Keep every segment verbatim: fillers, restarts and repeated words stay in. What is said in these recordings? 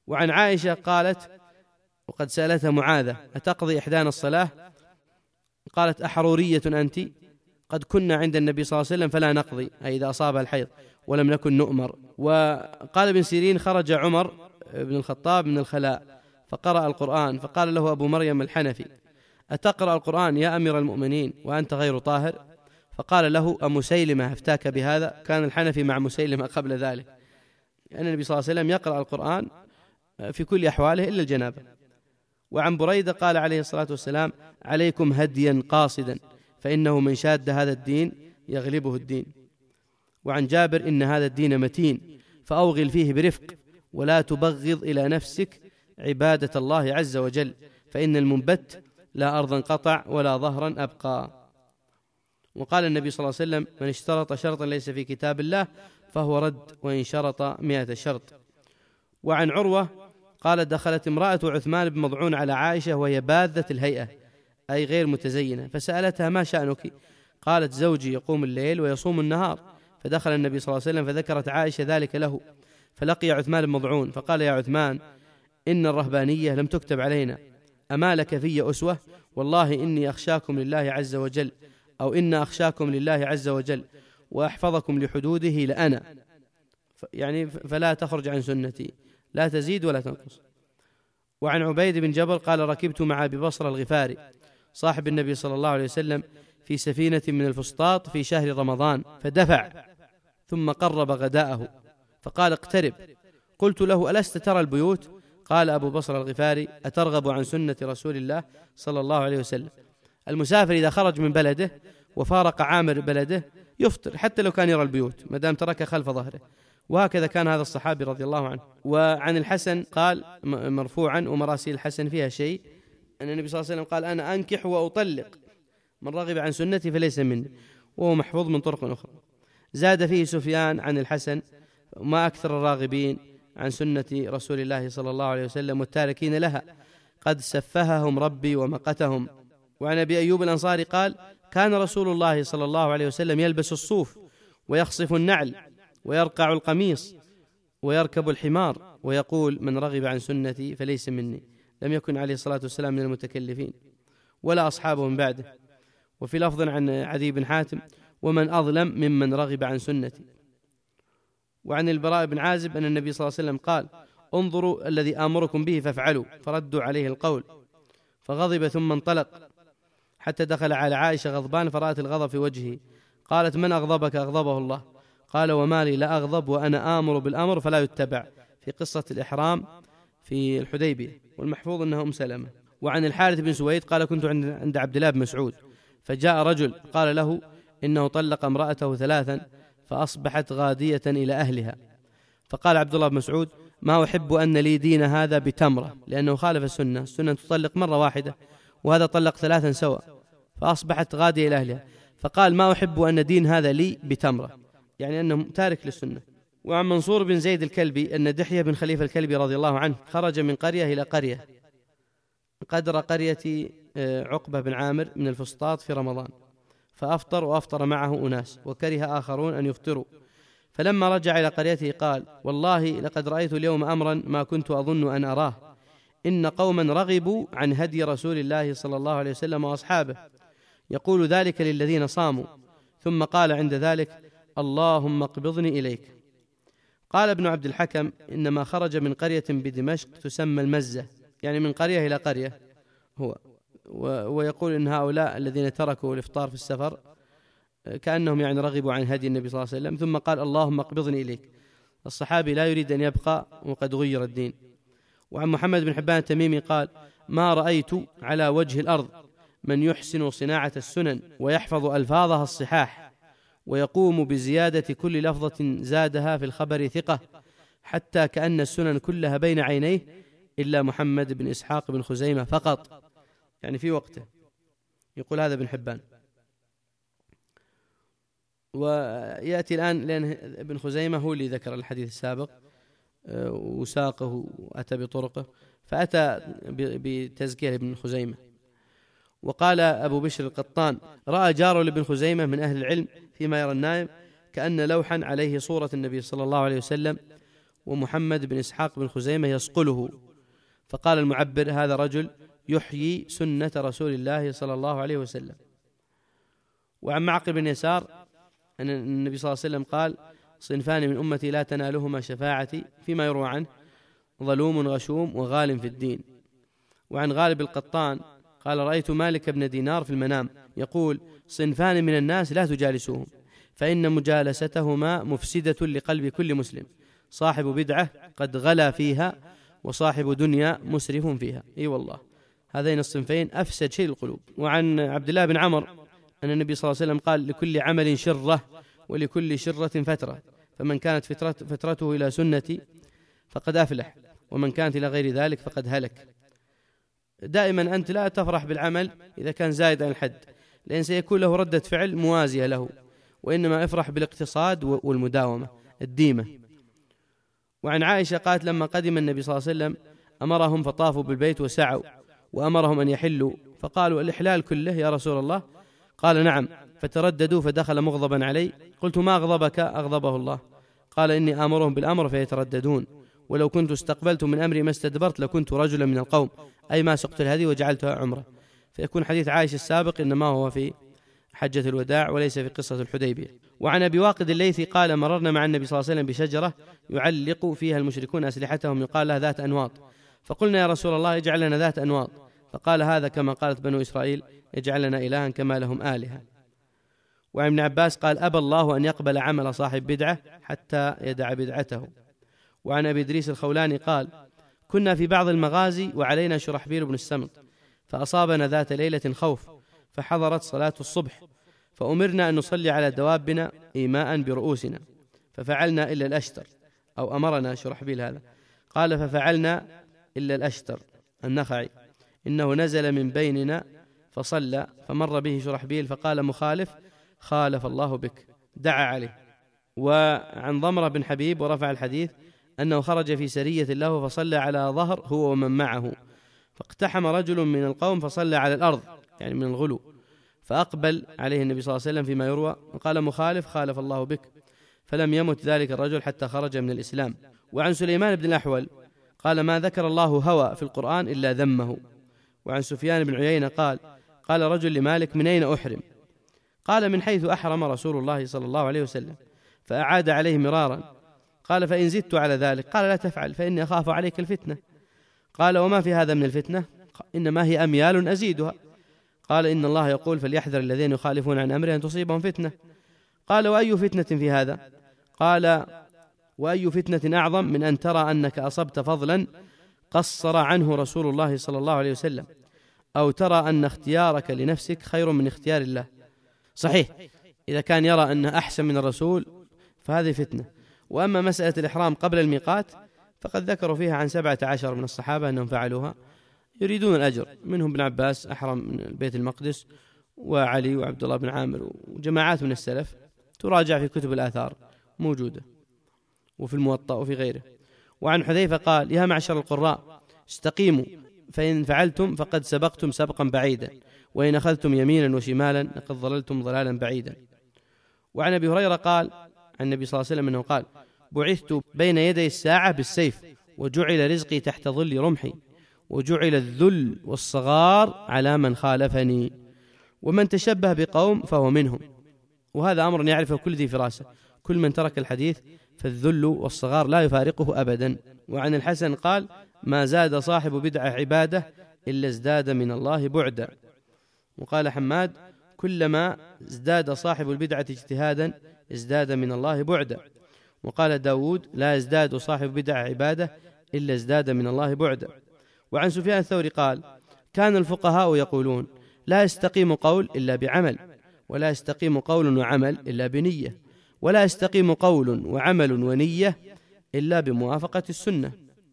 وعن عائشة قالت وقد سألتها معاذة أتقضي إحدانا الصلاة؟ قالت أحرورية أنت؟ قد كنا عند النبي صلى الله عليه وسلم فلا نقضي، أي إذا أصاب الحيض، ولم نكن نؤمر. وقال ابن سيرين خرج عمر بن الخطاب من الخلاء فقرأ القرآن، فقال له أبو مريم الحنفي أتقرأ القرآن يا أمير المؤمنين وأنت غير طاهر؟ فقال له أمسيلمة أفتاك بهذا؟ كان الحنفي مع مسيلمة قبل ذلك، أن النبي صلى الله عليه وسلم يقرأ القرآن في كل أحواله إلا الجنابة. وعن بريدة قال عليه الصلاة والسلام عليكم هديا قاصدا فإنه من شاد هذا الدين يغلبه الدين. وعن جابر إن هذا الدين متين فأوغل فيه برفق ولا تبغض إلى نفسك عبادة الله عز وجل، فإن المنبت لا أرضا قطع ولا ظهرا أبقى. وقال النبي صلى الله عليه وسلم من اشترط شرطا ليس في كتاب الله فهو رد وإن شرط مئة شرط. وعن عروة قال دخلت امرأة عثمان بن مضعون على عائشة وهي باذة الهيئة أي غير متزينة، فسألتها ما شأنك؟ قالت زوجي يقوم الليل ويصوم النهار. فدخل النبي صلى الله عليه وسلم فذكرت عائشة ذلك له، فلقي عثمان بن مضعون فقال يا عثمان إن الرهبانية لم تكتب علينا، أما لك في أسوة؟ والله إني أخشاكم لله عز وجل، أو إن أخشاكم لله عز وجل وأحفظكم لحدوده لأنا، يعني فلا تخرج عن سنتي لا تزيد ولا تنقص. وعن عبيد بن جبر قال ركبت مع أبي بصر الغفاري صاحب النبي صلى الله عليه وسلم في سفينة من الفسطاط في شهر رمضان فدفع ثم قرب غداءه فقال اقترب. قلت له ألست ترى البيوت؟ قال أبو بصر الغفاري أترغب عن سنة رسول الله صلى الله عليه وسلم؟ المسافر إذا خرج من بلده وفارق عامر بلده يفطر حتى لو كان يرى البيوت ما دام ترك خلف ظهره، وهكذا كان هذا الصحابي رضي الله عنه. وعن الحسن قال مرفوعا ومراسيل الحسن فيها شيء أن النبي صلى الله عليه وسلم قال أنا أنكح وأطلق من رغب عن سنتي فليس مني، وهو محفوظ من طرق أخرى. زاد فيه سفيان عن الحسن ما أكثر الراغبين عن سنة رسول الله صلى الله عليه وسلم والتاركين لها قد سفههم ربي ومقتهم. وعن أبي أيوب الأنصاري قال كان رسول الله صلى الله عليه وسلم يلبس الصوف ويخصف النعل ويرقع القميص ويركب الحمار ويقول من رغب عن سنتي فليس مني. لم يكن عليه الصلاة والسلام من المتكلفين ولا أصحابه من بعده. وفي لفظ عن عدي بن حاتم ومن أظلم ممن رغب عن سنتي. وعن البراء بن عازب أن النبي صلى الله عليه وسلم قال انظروا الذي آمركم به فافعلوا، فردوا عليه القول فغضب ثم انطلق حتى دخل على عائشة غضبان فرأت الغضب في وجهه، قالت من أغضبك؟ أغضبه الله. قال وما لي لا أغضب وأنا آمر بالأمر فلا يتبع، في قصة الإحرام في الحديبية، والمحفوظ أنها أم سلمة. وعن الحارث بن سويد قال كنت عند عبد الله بن مسعود فجاء رجل قال له إنه طلق امرأته ثلاثا فأصبحت غادية إلى أهلها، فقال عبد الله بن مسعود ما أحب أن لي دين هذا بتمرة، لأنه خالف السنة، السنة تطلق مرة واحدة وهذا طلق ثلاثا سوا فأصبحت غادية إلى أهلها، فقال ما أحب أن دين هذا لي بتمرة، يعني أنه تارك للسنة. وعن منصور بن زيد الكلبي أن دحية بن خليفة الكلبي رضي الله عنه خرج من قرية إلى قرية قدر قرية عقبة بن عامر من الفسطاط في رمضان، فأفطر وأفطر معه أناس وكره آخرون أن يفطروا، فلما رجع إلى قريته قال والله لقد رأيت اليوم أمرا ما كنت أظن أن أراه، إن قوما رغبوا عن هدي رسول الله صلى الله عليه وسلم وأصحابه، يقول ذلك للذين صاموا، ثم قال عند ذلك اللهم اقبضني إليك. قال ابن عبد الحكم إنما خرج من قرية بدمشق تسمى المزة، يعني من قرية إلى قرية هو، ويقول إن هؤلاء الذين تركوا الإفطار في السفر كأنهم يعني رغبوا عن هدي النبي صلى الله عليه وسلم، ثم قال اللهم اقبضني إليك. الصحابي لا يريد أن يبقى وقد غير الدين. وعن محمد بن حبان التميمي قال ما رأيت على وجه الأرض من يحسن صناعة السنن ويحفظ ألفاظها الصحاح ويقوم بزيادة كل لفظة زادها في الخبر ثقة، حتى كأن السنن كلها بين عينيه إلا محمد بن إسحاق بن خزيمة فقط، يعني في وقته. يقول هذا ابن حبان. ويأتي الآن لأن ابن خزيمة هو اللي ذكر الحديث السابق وساقه وأتى بطرقه، فأتى بتزكية ابن خزيمة. وقال أبو بشر القطان رأى جار لابن خزيمة من أهل العلم فيما يرى النائم كأن لوحا عليه صورة النبي صلى الله عليه وسلم ومحمد بن إسحاق بن خزيمة يصقله. فقال المعبر: هذا رجل يحيي سنة رسول الله صلى الله عليه وسلم. وعن معقل بن يسار أن النبي صلى الله عليه وسلم قال: صنفان من أمتي لا تنالهما شفاعتي، فيما يروى عنه: ظلوم غشوم وغال في الدين. وعن غالب القطان قال: رأيت مالك بن دينار في المنام يقول: صنفان من الناس لا تجالسوهم، فإن مجالستهما مفسدة لقلب كل مسلم، صاحب بدعة قد غلا فيها، وصاحب دنيا مسرف فيها. اي والله، هذين الصنفين أفسد شيء القلوب. وعن عبد الله بن عمر أن النبي صلى الله عليه وسلم قال: لكل عمل شرة ولكل شرة فترة، فمن كانت فترة فترته إلى سنتي فقد أفلح، ومن كانت إلى غير ذلك فقد هلك. دائما أنت لا تفرح بالعمل إذا كان زايد عن الحد، لأن سيكون له ردة فعل موازية له، وإنما افرح بالاقتصاد والمداومة الديمة. وعن عائشة قالت: لما قدم النبي صلى الله عليه وسلم أمرهم فطافوا بالبيت وسعوا، وأمرهم أن يحلوا، فقالوا: الإحلال كله يا رسول الله؟ قال: نعم. فترددوا فدخل مغضبا علي. قلت: ما أغضبك؟ أغضبه الله. قال: إني آمرهم بالأمر فيترددون، ولو كنت استقبلت من أمري ما استدبرت لكنت رجلا من القوم، أي ما سقت الهدي وجعلتها عمرة. فيكون حديث عائشة السابق إنما هو في حجة الوداع وليس في قصة الحديبية. وعن أبي واقد الليثي قال: مررنا مع النبي صلى الله عليه وسلم بشجرة يعلق فيها المشركون أسلحتهم يقال لها ذات أنواط، فقلنا: يا رسول الله اجعل لنا ذات أنواط. فقال: هذا كما قالت بنو إسرائيل: اجعل لنا إلها كما لهم آلهة. وعن ابن عباس قال: أبى الله أن يقبل عمل صاحب بدعة حتى يدع بدعته. وعن أبي إدريس الخولاني قال: كنا في بعض المغازي وعلينا شرحبيل بن السمط، فأصابنا ذات ليلة خوف، فحضرت صلاة الصبح، فأمرنا أن نصلي على دوابنا إيماء برؤوسنا، ففعلنا إلا الأشتر، أو أمرنا شرحبيل هذا، قال: ففعلنا إلا الأشتر النخعي، إنه نزل من بيننا فصلى، فمر به شرحبيل فقال: مخالف خالف الله بك، دعا عليه. وعن ضمرة بن حبيب ورفع الحديث أنه خرج في سرية له فصلى على ظهر هو ومن معه، فاقتحم رجل من القوم فصلى على الأرض، يعني من الغلو، فأقبل عليه النبي صلى الله عليه وسلم فيما يروى وقال: مخالف خالف الله بك، فلم يمت ذلك الرجل حتى خرج من الإسلام. وعن سليمان بن الأحول قال: ما ذكر الله هوى في القرآن إلا ذمه. وعن سفيان بن عيينة قال: قال رجل لمالك: من أين أحرم؟ قال: من حيث أحرم رسول الله صلى الله عليه وسلم. فأعاد عليه مرارا، قال: فإن زدت على ذلك؟ قال: لا تفعل، فإني أخاف عليك الفتنة. قال: وما في هذا من الفتنة؟ إنما هي أميال أزيدها. قال: إن الله يقول: فليحذر الذين يخالفون عن أمره أن تصيبهم فتنة. قال: وأي فتنة في هذا؟ قال: وأي فتنة أعظم من أن ترى أنك أصبت فضلا قصر عنه رسول الله صلى الله عليه وسلم، أو ترى أن اختيارك لنفسك خير من اختيار الله. صحيح، إذا كان يرى أنه أحسن من الرسول فهذه فتنة. وأما مسألة الإحرام قبل الميقات فقد ذكروا فيها عن سبعة عشر من الصحابة أنهم فعلوها يريدون الأجر، منهم ابن عباس أحرم من البيت المقدس، وعلي وعبد الله بن عامر وجماعات من السلف، تراجع في كتب الآثار موجودة وفي الموطأ وفي غيره. وعن حذيفة قال: يا معشر القراء استقيموا، فإن فعلتم فقد سبقتم سبقا بعيدا، وإن أخذتم يمينا وشمالا لقد ضللتم ضلالا بعيدا. وعن أبي هريرة قال عن النبي صلى الله عليه وسلم أنه قال: بعثت بين يدي الساعة بالسيف، وجعل رزقي تحت ظل رمحي، وجعل الذل والصغار على من خالفني، ومن تشبه بقوم فهو منهم. وهذا أمر يعرفه كل ذي فراسة، كل من ترك الحديث فالذل والصغار لا يفارقه أبدا. وعن الحسن قال: ما زاد صاحب بدعة عبادة إلا ازداد من الله بعدا. وقال حماد: كلما ازداد صاحب البدعة اجتهادا ازداد من الله بعدا. وقال داود: لا يزداد صاحب بدعة عبادة إلا ازداد من الله بعدا. وعن سفيان الثوري قال: كان الفقهاء يقولون: لا يستقيم قول إلا بعمل، ولا يستقيم قول وعمل إلا بنية، ولا يستقيم قول وعمل ونية إلا بموافقة السنة.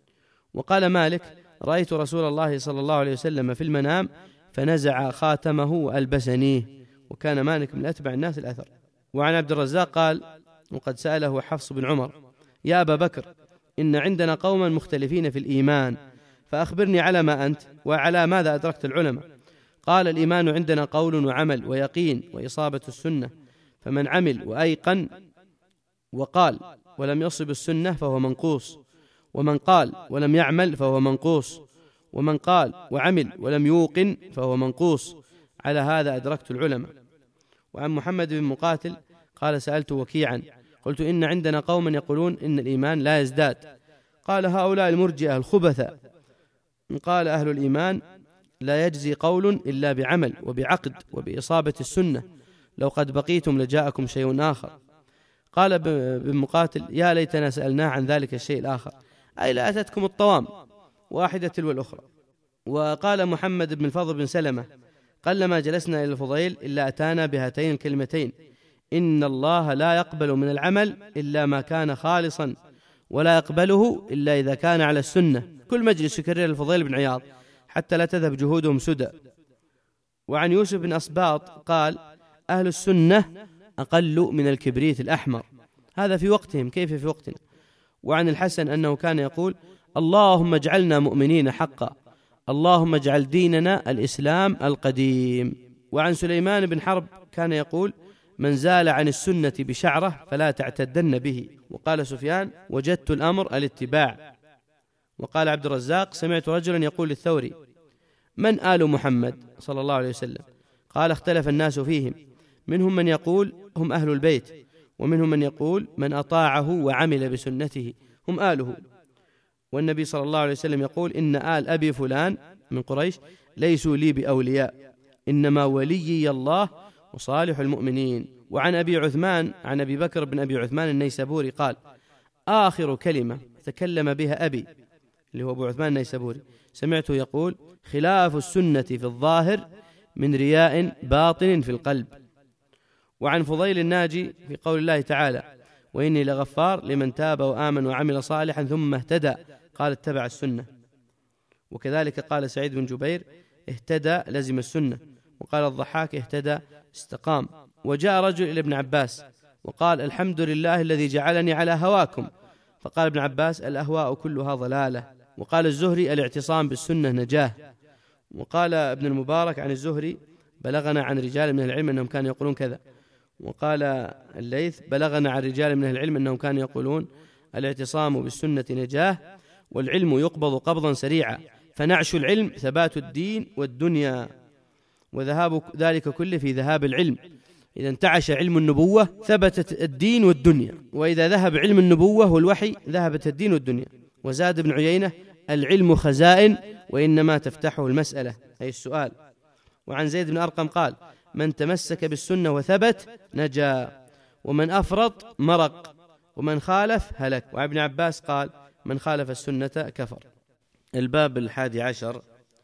وقال مالك: رأيت رسول الله صلى الله عليه وسلم في المنام فنزع خاتمه وألبسنيه. وكان مالك من أتبع الناس الأثر. وعن عبد الرزاق قال: وقد سأله حفص بن عمر: يا أبا بكر، إن عندنا قوما مختلفين في الإيمان، فأخبرني على ما أنت، وعلى ماذا أدركت العلماء؟ قال: الإيمان عندنا قول وعمل ويقين وإصابة السنة، فمن عمل وأيقن وقال ولم يصب السنة فهو منقوص، ومن قال ولم يعمل فهو منقوص، ومن قال وعمل ولم يوقن فهو منقوص. على هذا أدركت العلماء. وعن محمد بن مقاتل قال سألت وكيعا قلت إن عندنا قوما يقولون إن الإيمان لا يزداد. قال هؤلاء المرجئة الخبثاء. قال أهل الإيمان لا يجزي قول إلا بعمل وبعقد وبإصابة السنة، لو قد بقيتم لجاءكم شيء آخر. قال ابن مقاتل يا ليتنا سألناه عن ذلك الشيء الآخر، أي لا أتتكم الطوام واحدة تلو الأخرى. وقال محمد بن الفضل بن سلمة قلما جلسنا إلى الفضيل إلا أتانا بهاتين الكلمتين: إن الله لا يقبل من العمل إلا ما كان خالصا، ولا يقبله إلا إذا كان على السنة. كل مجلس يكرر الفضيل بن عياض حتى لا تذهب جهودهم سدى. وعن يوسف بن أسباط قال أهل السنة أقل من الكبريت الأحمر. هذا في وقتهم، كيف في وقتنا؟ وعن الحسن أنه كان يقول اللهم اجعلنا مؤمنين حقا، اللهم اجعل ديننا الإسلام القديم. وعن سليمان بن حرب كان يقول من زال عن السنة بشعرة فلا تعتدن به. وقال سفيان وجدت الأمر الاتباع. وقال عبد الرزاق سمعت رجلا يقول للثوري من آل محمد صلى الله عليه وسلم؟ قال اختلف الناس فيهم، منهم من يقول هم أهل البيت، ومنهم من يقول من أطاعه وعمل بسنته هم آله. والنبي صلى الله عليه وسلم يقول إن آل أبي فلان من قريش ليسوا لي بأولياء، إنما وليي الله وصالح المؤمنين. وعن أبي عثمان عن أبي بكر بن أبي عثمان النيسابوري قال آخر كلمة تكلم بها أبي اللي هو أبو عثمان النيسابوري سمعته يقول خلاف السنة في الظاهر من رياء باطن في القلب. وعن فضيل الناجي في قول الله تعالى وإني لغفار لمن تاب وآمن وعمل صالحا ثم اهتدى قال اتبع السنة. وكذلك قال سعيد بن جبير اهتدى لزم السنة. وقال الضحاك اهتدى استقام. وجاء رجل إلى ابن عباس وقال الحمد لله الذي جعلني على هواكم، فقال ابن عباس الأهواء كلها ضلالة. وقال الزهري الاعتصام بالسنة نجاه. وقال ابن المبارك عن الزهري بلغنا عن رجال من العلم أنهم كانوا يقولون كذا. وقال الليث بلغنا عن رجال من العلم أنهم كانوا يقولون الاعتصام بالسنة نجاه، والعلم يقبض قبضا سريعا، فنعش العلم ثبات الدين والدنيا، وذهاب ذلك كله في ذهاب العلم. إذا انتعش علم النبوة ثبتت الدين والدنيا، وإذا ذهب علم النبوة والوحي ذهبت الدين والدنيا. وزاد ابن عيينة العلم خزائن وإنما تفتحه المسألة أي السؤال. وعن زيد بن أرقم قال من تمسك بالسنة وثبت نجا، ومن أفرط مرق، ومن خالف هلك. وعن ابن عباس قال من خالف السنة كفر. الباب الحادي عشر.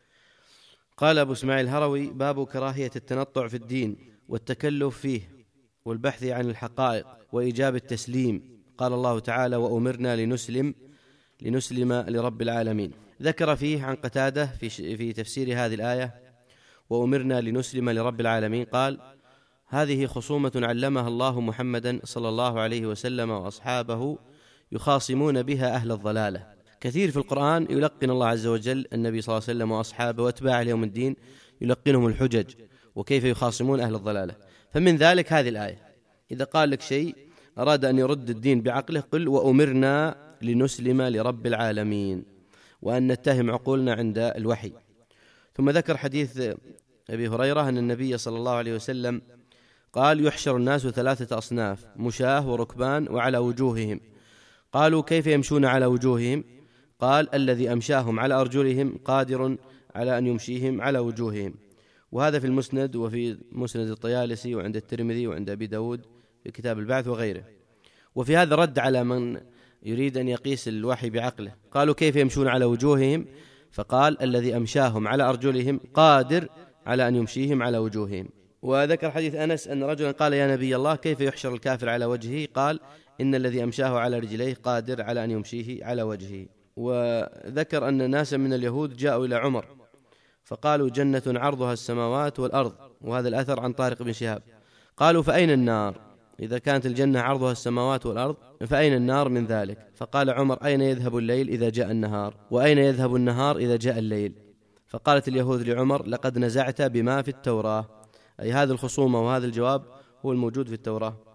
قال أبو اسماعيل الهروي باب كراهية التنطع في الدين والتكلف فيه والبحث عن الحقائق وإيجاب التسليم. قال الله تعالى وأمرنا لنسلم لنسلم لرب العالمين. ذكر فيه عن قتادة في, في تفسير هذه الآية وأمرنا لنسلم لرب العالمين قال هذه خصومة علمها الله محمدا صلى الله عليه وسلم وأصحابه يخاصمون بها أهل الضلالة. كثير في القرآن يلقن الله عز وجل النبي صلى الله عليه وسلم وأصحابه واتباعه ليوم الدين يلقنهم الحجج وكيف يخاصمون أهل الضلالة. فمن ذلك هذه الآية إذا قال لك شيء أراد أن يرد الدين بعقله قل وأمرنا لنسلم لرب العالمين، وأن نتهم عقولنا عند الوحي. ثم ذكر حديث أبي هريرة أن النبي صلى الله عليه وسلم قال يحشر الناس ثلاثة أصناف مشاة وركبان وعلى وجوههم. قالوا كيف يمشون على وجوههم؟ قال الذي أمشاهم على أرجلهم قادر على أن يمشيهم على وجوههم. وهذا في المسند وفي مسند الطيالسي وعند الترمذي وعند أبي داود في كتاب البعث وغيره. وفي هذا رد على من يريد أن يقيس الوحي بعقله. قالوا كيف يمشون على وجوههم؟ فقال الذي أمشاهم على أرجلهم قادر على أن يمشيهم على وجوههم. وذكر حديث أنس أن رجلا قال يا نبي الله كيف يحشر الكافر على وجهه؟ قال إن الذي أمشاه على رجليه قادر على أن يمشيه على وجهه. وذكر أن ناسا من اليهود جاءوا إلى عمر فقالوا جنة عرضها السماوات والأرض، وهذا الأثر عن طارق بن شهاب. قالوا فأين النار؟ إذا كانت الجنة عرضها السماوات والأرض فأين النار من ذلك؟ فقال عمر أين يذهب الليل إذا جاء النهار؟ وأين يذهب النهار إذا جاء الليل؟ فقالت اليهود لعمر لقد نزعت بما في التوراة، أي هذه الخصومة وهذا الجواب هو الموجود في التوراة.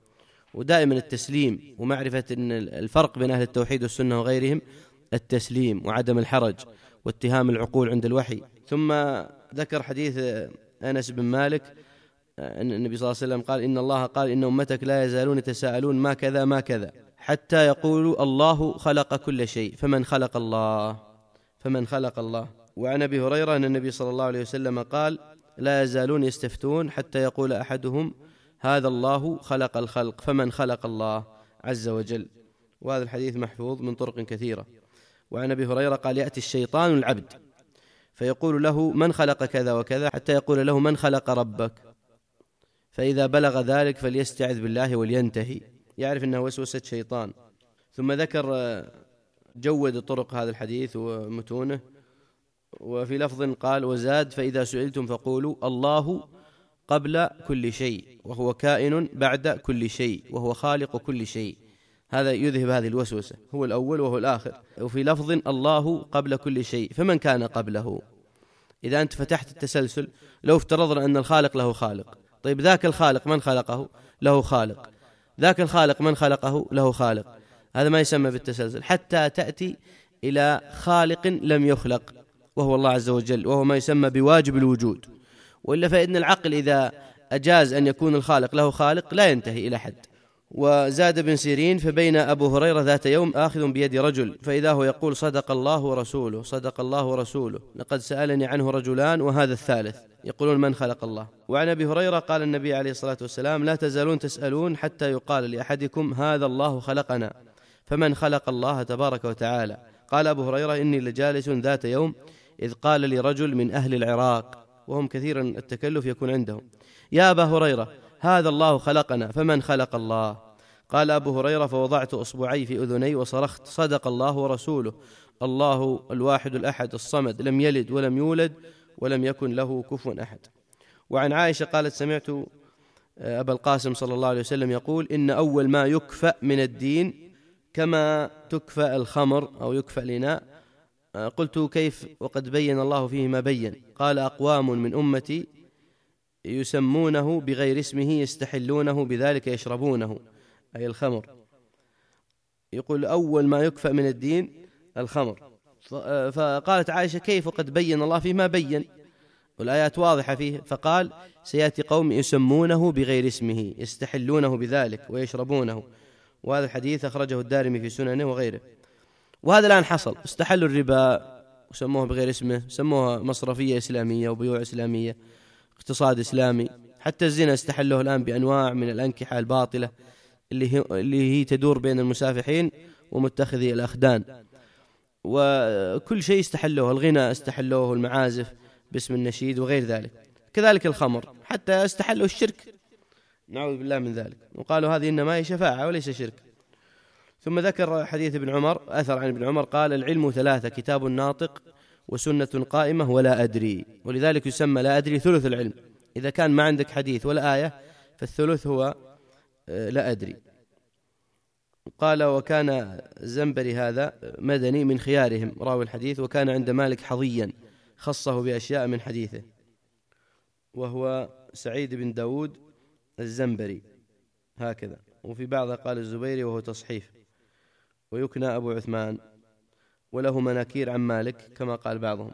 ودائما التسليم ومعرفة أن الفرق بين أهل التوحيد والسنة وغيرهم التسليم وعدم الحرج واتهام العقول عند الوحي. ثم ذكر حديث أنس بن مالك أن النبي صلى الله عليه وسلم قال: إن الله قال إن أمتك لا يزالون يتساءلون ما كذا ما كذا حتى يقولوا الله خلق كل شيء فمن خلق الله فمن خلق الله. وعن أبي هريرة أن النبي صلى الله عليه وسلم قال: لا يزالون يستفتون حتى يقول أحدهم هذا الله خلق الخلق فمن خلق الله عز وجل. وهذا الحديث محفوظ من طرق كثيرة. وعن أبي هريرة قال: يأتي الشيطان العبد فيقول له من خلق كذا وكذا حتى يقول له من خلق ربك، فإذا بلغ ذلك فليستعذ بالله ولينتهي، يعرف أنه وسوسة شيطان. ثم ذكر جود طرق هذا الحديث ومتونه، وفي لفظ قال وزاد: فإذا سئلتم فقولوا الله قبل كل شيء وهو كائن بعد كل شيء وهو خالق كل شيء. هذا يذهب هذه الوسوسة، هو الأول وهو الآخر. وفي لفظ الله قبل كل شيء فمن كان قبله. إذا أنت فتحت التسلسل، لو افترضنا أن الخالق له خالق، طيب ذاك الخالق من خلقه؟ له خالق. ذاك الخالق من خلقه؟ له خالق. هذا ما يسمى بالتسلسل، حتى تأتي إلى خالق لم يخلق وهو الله عز وجل، وهو ما يسمى بواجب الوجود. وإلا فإن العقل إذا أجاز أن يكون الخالق له خالق لا ينتهي إلى حد. وزاد ابن سيرين: فبين أبو هريرة ذات يوم آخذ بيد رجل فإذا هو يقول صدق الله ورسوله صدق الله ورسوله لقد سألني عنه رجلان وهذا الثالث، يقولون من خلق الله. وعن أبي هريرة قال النبي عليه الصلاة والسلام: لا تزالون تسألون حتى يقال لأحدكم هذا الله خلقنا فمن خلق الله تبارك وتعالى. قال أبو هريرة: إني لجالس ذات يوم إذ قال لي رجل من أهل العراق، وهم كثيرا التكلف يكون عندهم: يا أبا هريرة هذا الله خلقنا فمن خلق الله؟ قال أبو هريرة: فوضعت أصبعي في أذني وصرخت صدق الله ورسوله الله الواحد الأحد الصمد لم يلد ولم يولد ولم يكن له كفوا أحد. وعن عائشة قالت: سمعت أبا القاسم صلى الله عليه وسلم يقول: إن أول ما يكفأ من الدين كما تكفأ الخمر أو يكفأ الإناء. قلت: كيف وقد بين الله فيه ما بين؟ قال: أقوام من أمتي يسمونه بغير اسمه يستحلونه بذلك يشربونه، أي الخمر. يقول أول ما يكفأ من الدين الخمر. فقالت عائشة: كيف وقد بين الله فيه ما بين والآيات واضحة فيه؟ فقال: سيأتي قوم يسمونه بغير اسمه يستحلونه بذلك ويشربونه. وهذا الحديث أخرجه الدارمي في سننه وغيره. وهذا الآن حصل، استحلوا الربا وسموه بغير اسمه، سموها مصرفية إسلامية وبيوع إسلامية، اقتصاد إسلامي. حتى الزنا استحلوه الآن بأنواع من الأنكحة الباطلة اللي هي, اللي هي تدور بين المسافحين ومتخذي الأخدان، وكل شيء استحلوه. الغنى استحلوه، المعازف باسم النشيد وغير ذلك. كذلك الخمر، حتى استحلوا الشرك، نعوذ بالله من ذلك، وقالوا هذه إنما هي شفاعة وليس شرك. ثم ذكر حديث ابن عمر، أثر عن ابن عمر قال: العلم ثلاثة: كتاب ناطق وسنة قائمة ولا أدري. ولذلك يسمى لا أدري ثلث العلم. إذا كان ما عندك حديث ولا آية فالثلث هو لا أدري. قال: وكان الزنبري هذا مدني من خيارهم راوي الحديث، وكان عند مالك حظيا خصه بأشياء من حديثه، وهو سعيد بن داود الزنبري هكذا. وفي بعضها قال الزبيري وهو تصحيف، ويكنى أبو عثمان، وله مناكير عن مالك كما قال بعضهم.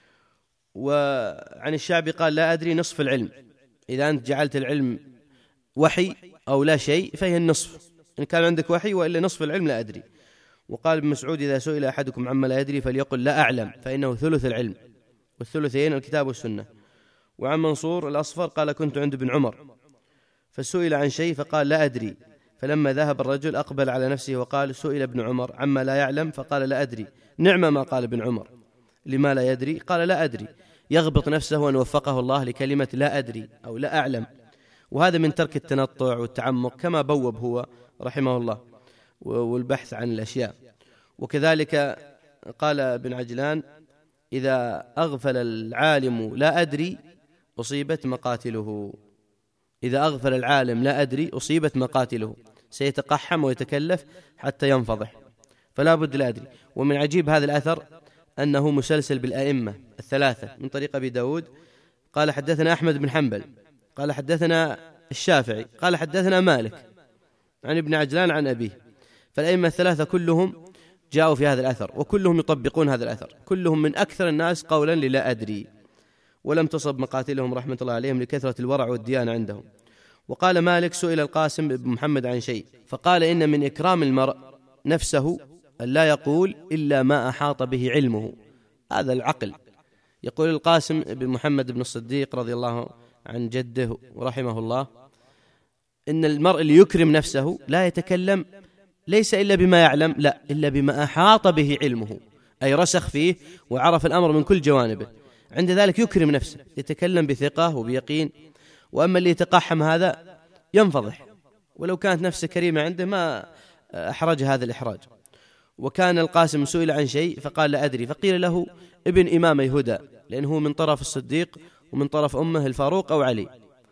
وعن الشعبي قال: لا أدري نصف العلم. إذا أنت جعلت العلم وحي أو لا شيء فهي النصف، إن كان عندك وحي، وإلا نصف العلم لا أدري. وقال ابن مسعود: إذا سئل أحدكم عما لا يدري فليقل لا أعلم، فإنه ثلث العلم، والثلثين الكتاب والسنة. وعن منصور الأصفر قال: كنت عند ابن عمر فسئل عن شيء فقال لا أدري، فلما ذهب الرجل أقبل على نفسه وقال: سئل ابن عمر عما لا يعلم فقال لا أدري. نعم ما قال ابن عمر، لما لا يدري؟ قال لا أدري. يغبط نفسه أن وفقه الله لكلمة لا أدري أو لا أعلم. وهذا من ترك التنطع والتعمق كما بوب هو رحمه الله والبحث عن الأشياء. وكذلك قال ابن عجلان: إذا أغفل العالم لا أدري أصيبت مقاتله. إذا أغفل العالم لا أدري أصيبت مقاتله، سيتقحم ويتكلف حتى ينفضح، فلا بد لا أدري. ومن عجيب هذا الأثر أنه مسلسل بالأئمة الثلاثة من طريق أبي داود. قال: حدثنا أحمد بن حنبل، قال: حدثنا الشافعي، قال: حدثنا مالك. عن ابن عجلان عن أبيه. فالأئمة الثلاثة كلهم جاءوا في هذا الأثر، وكلهم يطبقون هذا الأثر، كلهم من أكثر الناس قولا للا أدري، ولم تصب مقاتلهم رحمة الله عليهم لكثرة الورع والديانة عندهم. وقال مالك: سئل القاسم بن محمد عن شيء فقال: إن من إكرام المرء نفسه أن لا يقول إلا ما أحاط به علمه. هذا العقل. يقول القاسم بن محمد بن الصديق رضي الله عن جده ورحمه الله: إن المرء اللي يكرم نفسه لا يتكلم ليس إلا بما يعلم، لا، إلا بما أحاط به علمه، أي رسخ فيه وعرف الأمر من كل جوانبه، عند ذلك يكرم نفسه، يتكلم بثقة وبيقين. وأما اللي يتقحم هذا ينفضح، ولو كانت نفسه كريمة عنده ما أحرج هذا الإحراج. وكان القاسم سئل عن شيء فقال: لا أدري. فقيل له: ابن إمامي هدى، لأنه من طرف الصديق ومن طرف أمه الفاروق أو علي،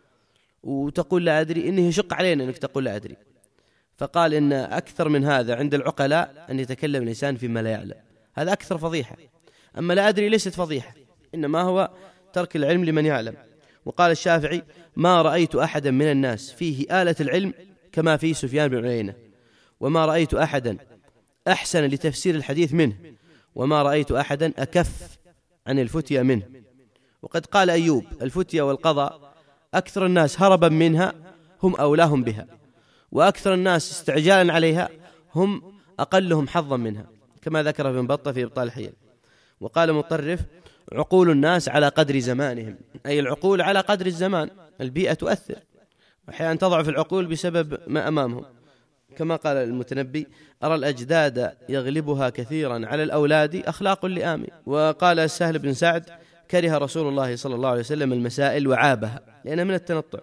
وتقول لا أدري، إنه يشق علينا أنك تقول لا أدري. فقال: إن أكثر من هذا عند العقلاء أن يتكلم الإنسان فيما لا يعلم، هذا أكثر فضيحة. أما لا أدري ليست فضيحة، إنما هو ترك العلم لمن يعلم. وقال الشافعي: ما رأيت أحدا من الناس فيه آلة العلم كما في سفيان بن عيينة، وما رأيت أحدا أحسن لتفسير الحديث منه، وما رأيت أحدا أكف عن الفتية منه. وقد قال أيوب: الفتية والقضاء أكثر الناس هربا منها هم أولاهم بها، وأكثر الناس استعجالا عليها هم أقلهم حظا منها، كما ذكر ابن بطة في إبطال الحيل. وقال مطرف: عقول الناس على قدر زمانهم، أي العقول على قدر الزمان، البيئة تؤثر، أحيانا تضعف العقول بسبب ما أمامهم، كما قال المتنبي: أرى الأجداد يغلبها كثيرا على الأولاد أخلاق لآمي. وقال السهل بن سعد: كره رسول الله صلى الله عليه وسلم المسائل وعابها لأنها من التنطع.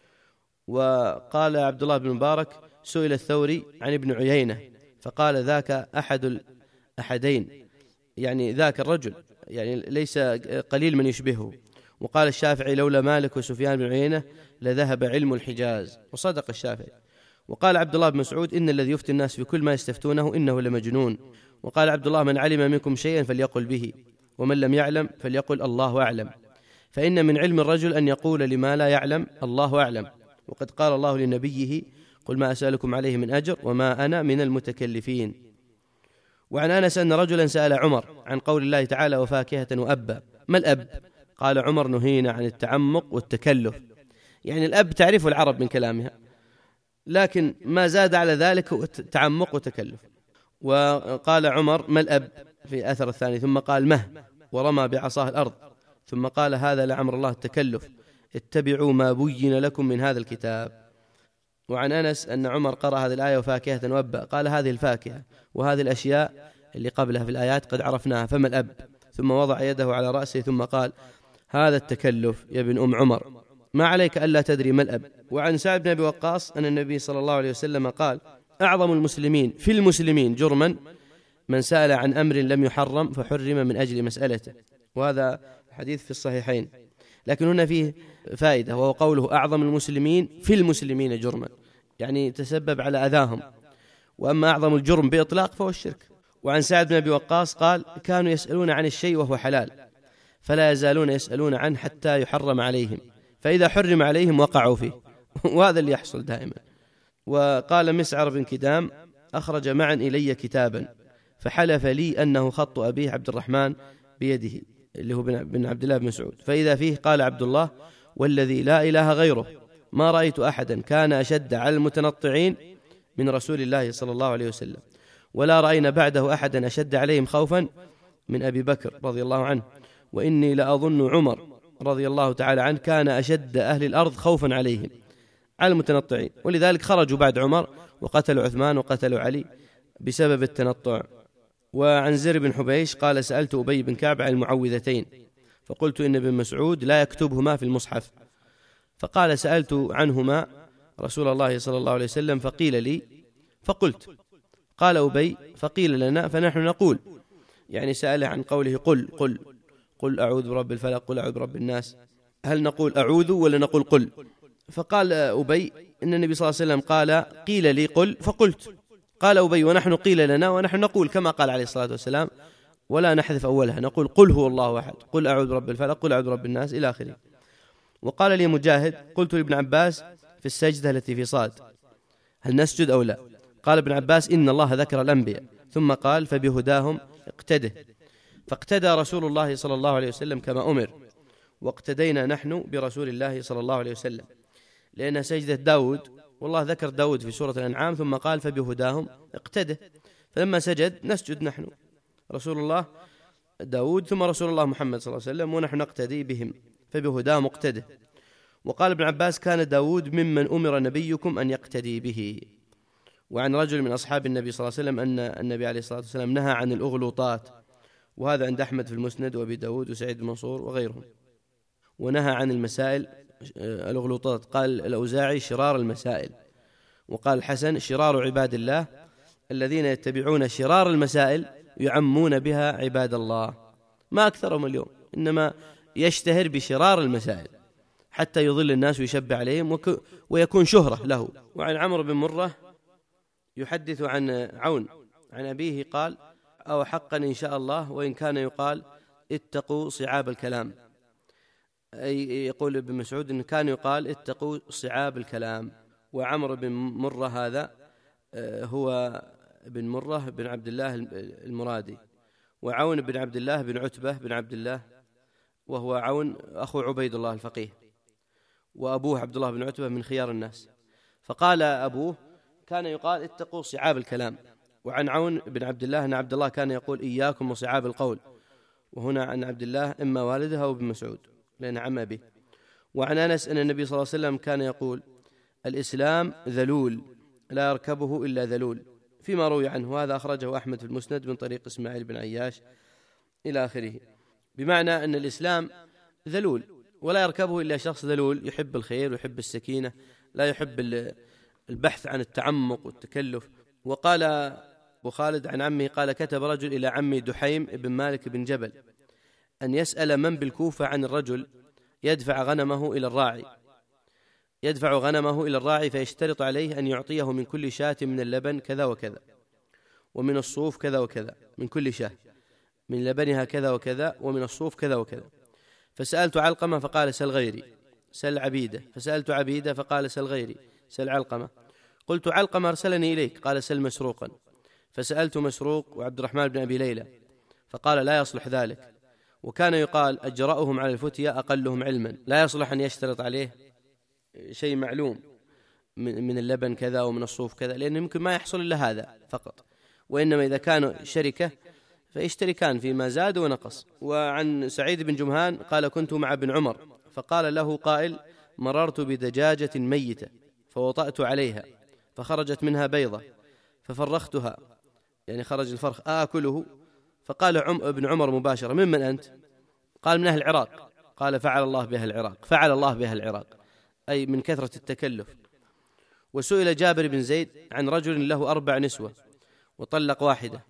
وقال عبد الله بن مبارك: سئل الثوري عن ابن عيينة فقال: ذاك أحد الأحدين، يعني ذاك الرجل، يعني ليس قليل من يشبهه. وقال الشافعي: لولا مالك وسفيان بن عيينة لذهب علم الحجاز. وصدق الشافعي. وقال عبد الله بن مسعود: إن الذي يفتي الناس في كل ما يستفتونه إنه لمجنون. وقال عبد الله: من علم منكم شيئا فليقل به، ومن لم يعلم فليقل الله أعلم، فإن من علم الرجل أن يقول لما لا يعلم الله أعلم. وقد قال الله لنبيه: قل ما أسألكم عليه من أجر وما أنا من المتكلفين. وعن أنس أن رجلا سأل عمر عن قول الله تعالى: وفاكهة وأبا. ما الأب؟ قال عمر: نهينا عن التعمق والتكلف، يعني الأب تعرف العرب من كلامها، لكن ما زاد على ذلك هو تعمق وتكلف. وقال عمر: ما الأب؟ في أثر الثاني، ثم قال: مه، ورمى بعصاه الأرض، ثم قال: هذا لعمر الله التكلف، اتبعوا ما بين لكم من هذا الكتاب. وعن أنس أن عمر قرأ هذه الآية: وفاكهة وأبا، قال: هذه الفاكهة وهذه الأشياء اللي قبلها في الآيات قد عرفناها، فما الأب؟ ثم وضع يده على رأسه ثم قال: هذا التكلف يا ابن أم عمر، ما عليك ألا تدري ما الأب. وعن سعد بن أبي وقاص أن النبي صلى الله عليه وسلم قال: أعظم المسلمين في المسلمين جرما من سأل عن أمر لم يحرم فحرم من أجل مسألته. وهذا حديث في الصحيحين، لكن هنا فيه فائدة، وهو قوله: أعظم المسلمين في المسلمين جرما، يعني تسبب على أذاهم. وأما أعظم الجرم بإطلاق فهو الشرك. وعن سعد بن أبي وقاص قال: كانوا يسألون عن الشيء وهو حلال فلا يزالون يسألون عنه حتى يحرم عليهم، فإذا حرم عليهم وقعوا فيه. وهذا اللي يحصل دائما. وقال مسعر بن كدام: أخرج معا إلي كتابا فحلف لي أنه خط أبيه عبد الرحمن بيده، اللي هو بن عبد الله بن مسعود، فإذا فيه قال عبد الله: والذي لا إله غيره ما رأيت أحدا كان أشد على المتنطعين من رسول الله صلى الله عليه وسلم، ولا رأينا بعده أحدا أشد عليهم خوفا من أبي بكر رضي الله عنه، وإني لأظن عمر رضي الله تعالى عنه كان أشد أهل الأرض خوفا عليهم على المتنطعين، ولذلك خرجوا بعد عمر وقتلوا عثمان وقتلوا علي بسبب التنطع. وعن زر بن حبيش قال: سألت أبي بن كعب عن المعوذتين فقلت إن ابن مسعود لا يكتبهما في المصحف، فقال: سألت عنهما رسول الله صلى الله عليه وسلم فقيل لي فقلت. قال أبي: فقيل لنا فنحن نقول، يعني سأل عن قوله: قل قل قل أعوذ برب الفلق قل أعوذ برب الناس، هل نقول أعوذ ولا نقول قل؟ فقال أبي: إن النبي صلى الله عليه وسلم قال: قيل لي قل فقلت. قال أبي: ونحن قيل لنا ونحن نقول كما قال عليه الصلاة والسلام، ولا نحذف أولها، نقول: قل هو الله أحد، قل أعوذ برب الفلق قل أعوذ برب الناس، إلى آخره. وقال لي مجاهد: قلت لابن عباس في السجدة التي في صاد: هل نسجد أو لا؟ قال ابن عباس إن الله ذكر الأنبياء ثم قال فبهداهم اقتده، فاقتدى رسول الله صلى الله عليه وسلم كما أمر، واقتدينا نحن برسول الله صلى الله عليه وسلم، لأنها سجدة داود، والله ذكر داود في سورة الأنعام ثم قال فبهداهم اقتده، فلما سجد نسجد نحن، رسول الله داود ثم رسول الله محمد صلى الله عليه وسلم، ونحن نقتدي بهم، فبهداهم اقتده. وقال ابن عباس كان داود ممن أمر نبيكم أن يقتدي به. وعن رجل من أصحاب النبي صلى الله عليه وسلم أن النبي عليه الصلاة والسلام نهى عن الأغلوطات، وهذا عند أحمد في المسند وأبي داود وسعيد بن منصور وغيرهم. ونهى عن المسائل الأغلوطات، قال الأوزاعي شرار المسائل، وقال الحسن شرار عباد الله الذين يتبعون شرار المسائل يعمون بها عباد الله. ما أكثرهم اليوم، إنما يشتهر بشرار المسائل حتى يضل الناس ويشبع عليهم ويكون شهرة له. وعن عمرو بن مرة يحدث عن عون عن أبيه قال أو حقا إن شاء الله، وإن كان يقال اتقوا صعاب الكلام، أي يقول ابن مسعود إن كان يقال اتقوا صعاب الكلام. وعمرو بن مرة هذا هو بن مرة بن عبد الله المرادي، وعون بن عبد الله بن عتبة بن عبد الله، وهو عون أخو عبيد الله الفقيه، وأبوه عبد الله بن عتبة من خيار الناس. فقال أبوه كان يقال اتقوا صعاب الكلام. وعن عون بن عبد الله أن عبد الله كان يقول إياكم وصعاب القول، وهنا عن عبد الله إما والدها أو ابن مسعود لأن عم به. وعن أنس أن النبي صلى الله عليه وسلم كان يقول الإسلام ذلول لا يركبه إلا ذلول، فيما روي عنه، هذا أخرجه أحمد في المسند من طريق إسماعيل بن عياش إلى آخره، بمعنى أن الإسلام ذلول ولا يركبه إلا شخص ذلول يحب الخير ويحب السكينة، لا يحب البحث عن التعمق والتكلف. وقال أبو خالد عن عمه قال كتب رجل إلى عمي دحيم بن مالك بن جبل أن يسأل من بالكوفة عن الرجل يدفع غنمه إلى الراعي يدفع غنمه إلى الراعي فيشترط عليه أن يعطيه من كل شاة من اللبن كذا وكذا، ومن الصوف كذا وكذا، من كل شاة من لبنها كذا وكذا، ومن الصوف كذا وكذا. فسألت علقمة فقال سل غيري، سل عبيدة، فسألت عبيدة فقال سل غيري، سل علقمة. قلت علقمة أرسلني إليك، قال سل مسروقا. فسألت مسروق وعبد الرحمن بن أبي ليلى فقال لا يصلح ذلك. وكان يقال أجرأهم على الفتية أقلهم علما، لا يصلح أن يشترط عليه شيء معلوم من اللبن كذا ومن الصوف كذا، لأنه يمكن ما يحصل إلا هذا فقط، وإنما إذا كانوا شركة فيشتركان فيما زاد ونقص. وعن سعيد بن جمهان قال كنت مع ابن عمر فقال له قائل مررت بدجاجة ميتة فوطأت عليها فخرجت منها بيضة ففرختها، يعني خرج الفرخ آكله. فقال عم ابن عمر مباشرة ممن أنت؟ قال من أهل العراق. قال فعل الله بها العراق، فعل الله بها العراق، أي من كثرة التكلف. وسئل جابر بن زيد عن رجل له أربع نسوة وطلق واحدة،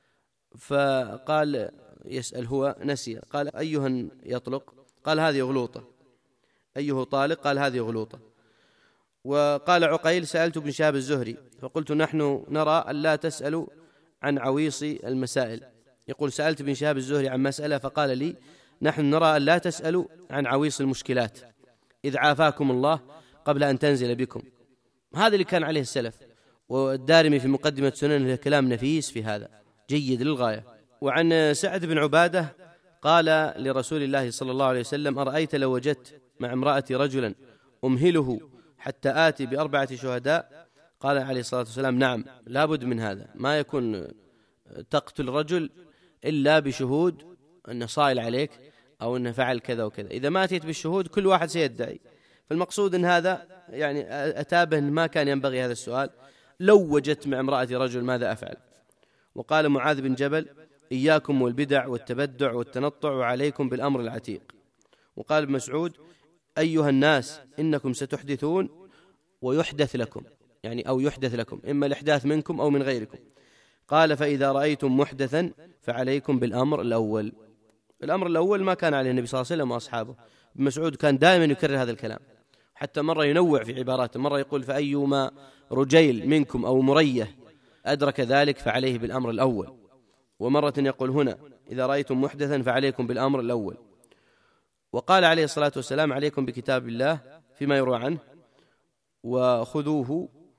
فقال يسأل هو نسي، قال أيها يطلق؟ قال هذه غلوطة. أيه طالق؟ قال هذه غلوطة. وقال عقيل سألت ابن شهاب الزهري فقلت نحن نرى أن لا تسألوا عن عويص المسائل. يقول سألت ابن شهاب الزهري عن مسألة فقال لي نحن نرى أن لا تسألوا عن عويص المشكلات إذ عافاكم الله قبل أن تنزل بكم. هذا اللي كان عليه السلف. والدارمي في مقدمة سنن له كلام نفيس في هذا جيد للغاية. وعن سعد بن عبادة قال لرسول الله صلى الله عليه وسلم أرأيت لو وجدت مع امرأتي رجلا أمهله حتى آتي بأربعة شهداء؟ قال عليه الصلاة والسلام نعم، لا بد من هذا، ما يكون تقتل رجل إلا بشهود أنه صائل عليك أو أنه فعل كذا وكذا. إذا ما أتيت بالشهود كل واحد سيدعي. فالمقصود أن هذا يعني أتابه أن ما كان ينبغي هذا السؤال، لو وجدت مع امرأتي رجل ماذا أفعل؟ وقال معاذ بن جبل إياكم والبدع والتبدع والتنطع وعليكم بالأمر العتيق. وقال ابن مسعود أيها الناس إنكم ستحدثون ويحدث لكم، يعني أو يحدث لكم، إما الإحداث منكم أو من غيركم. قال فإذا رأيتم محدثا فعليكم بالأمر الأول. الأمر الأول ما كان عليه النبي صلى الله عليه وسلم وأصحابه. ابن مسعود كان دائما يكرر هذا الكلام، حتى مرة ينوع في عباراته، مرة يقول فأيما رجيل منكم أو مريه أدرك ذلك فعليه بالأمر الأول، ومرة يقول هنا إذا رأيتم محدثا فعليكم بالأمر الأول. وقال عليه الصلاة والسلام عليكم بكتاب الله فيما يروى عنه وخذوه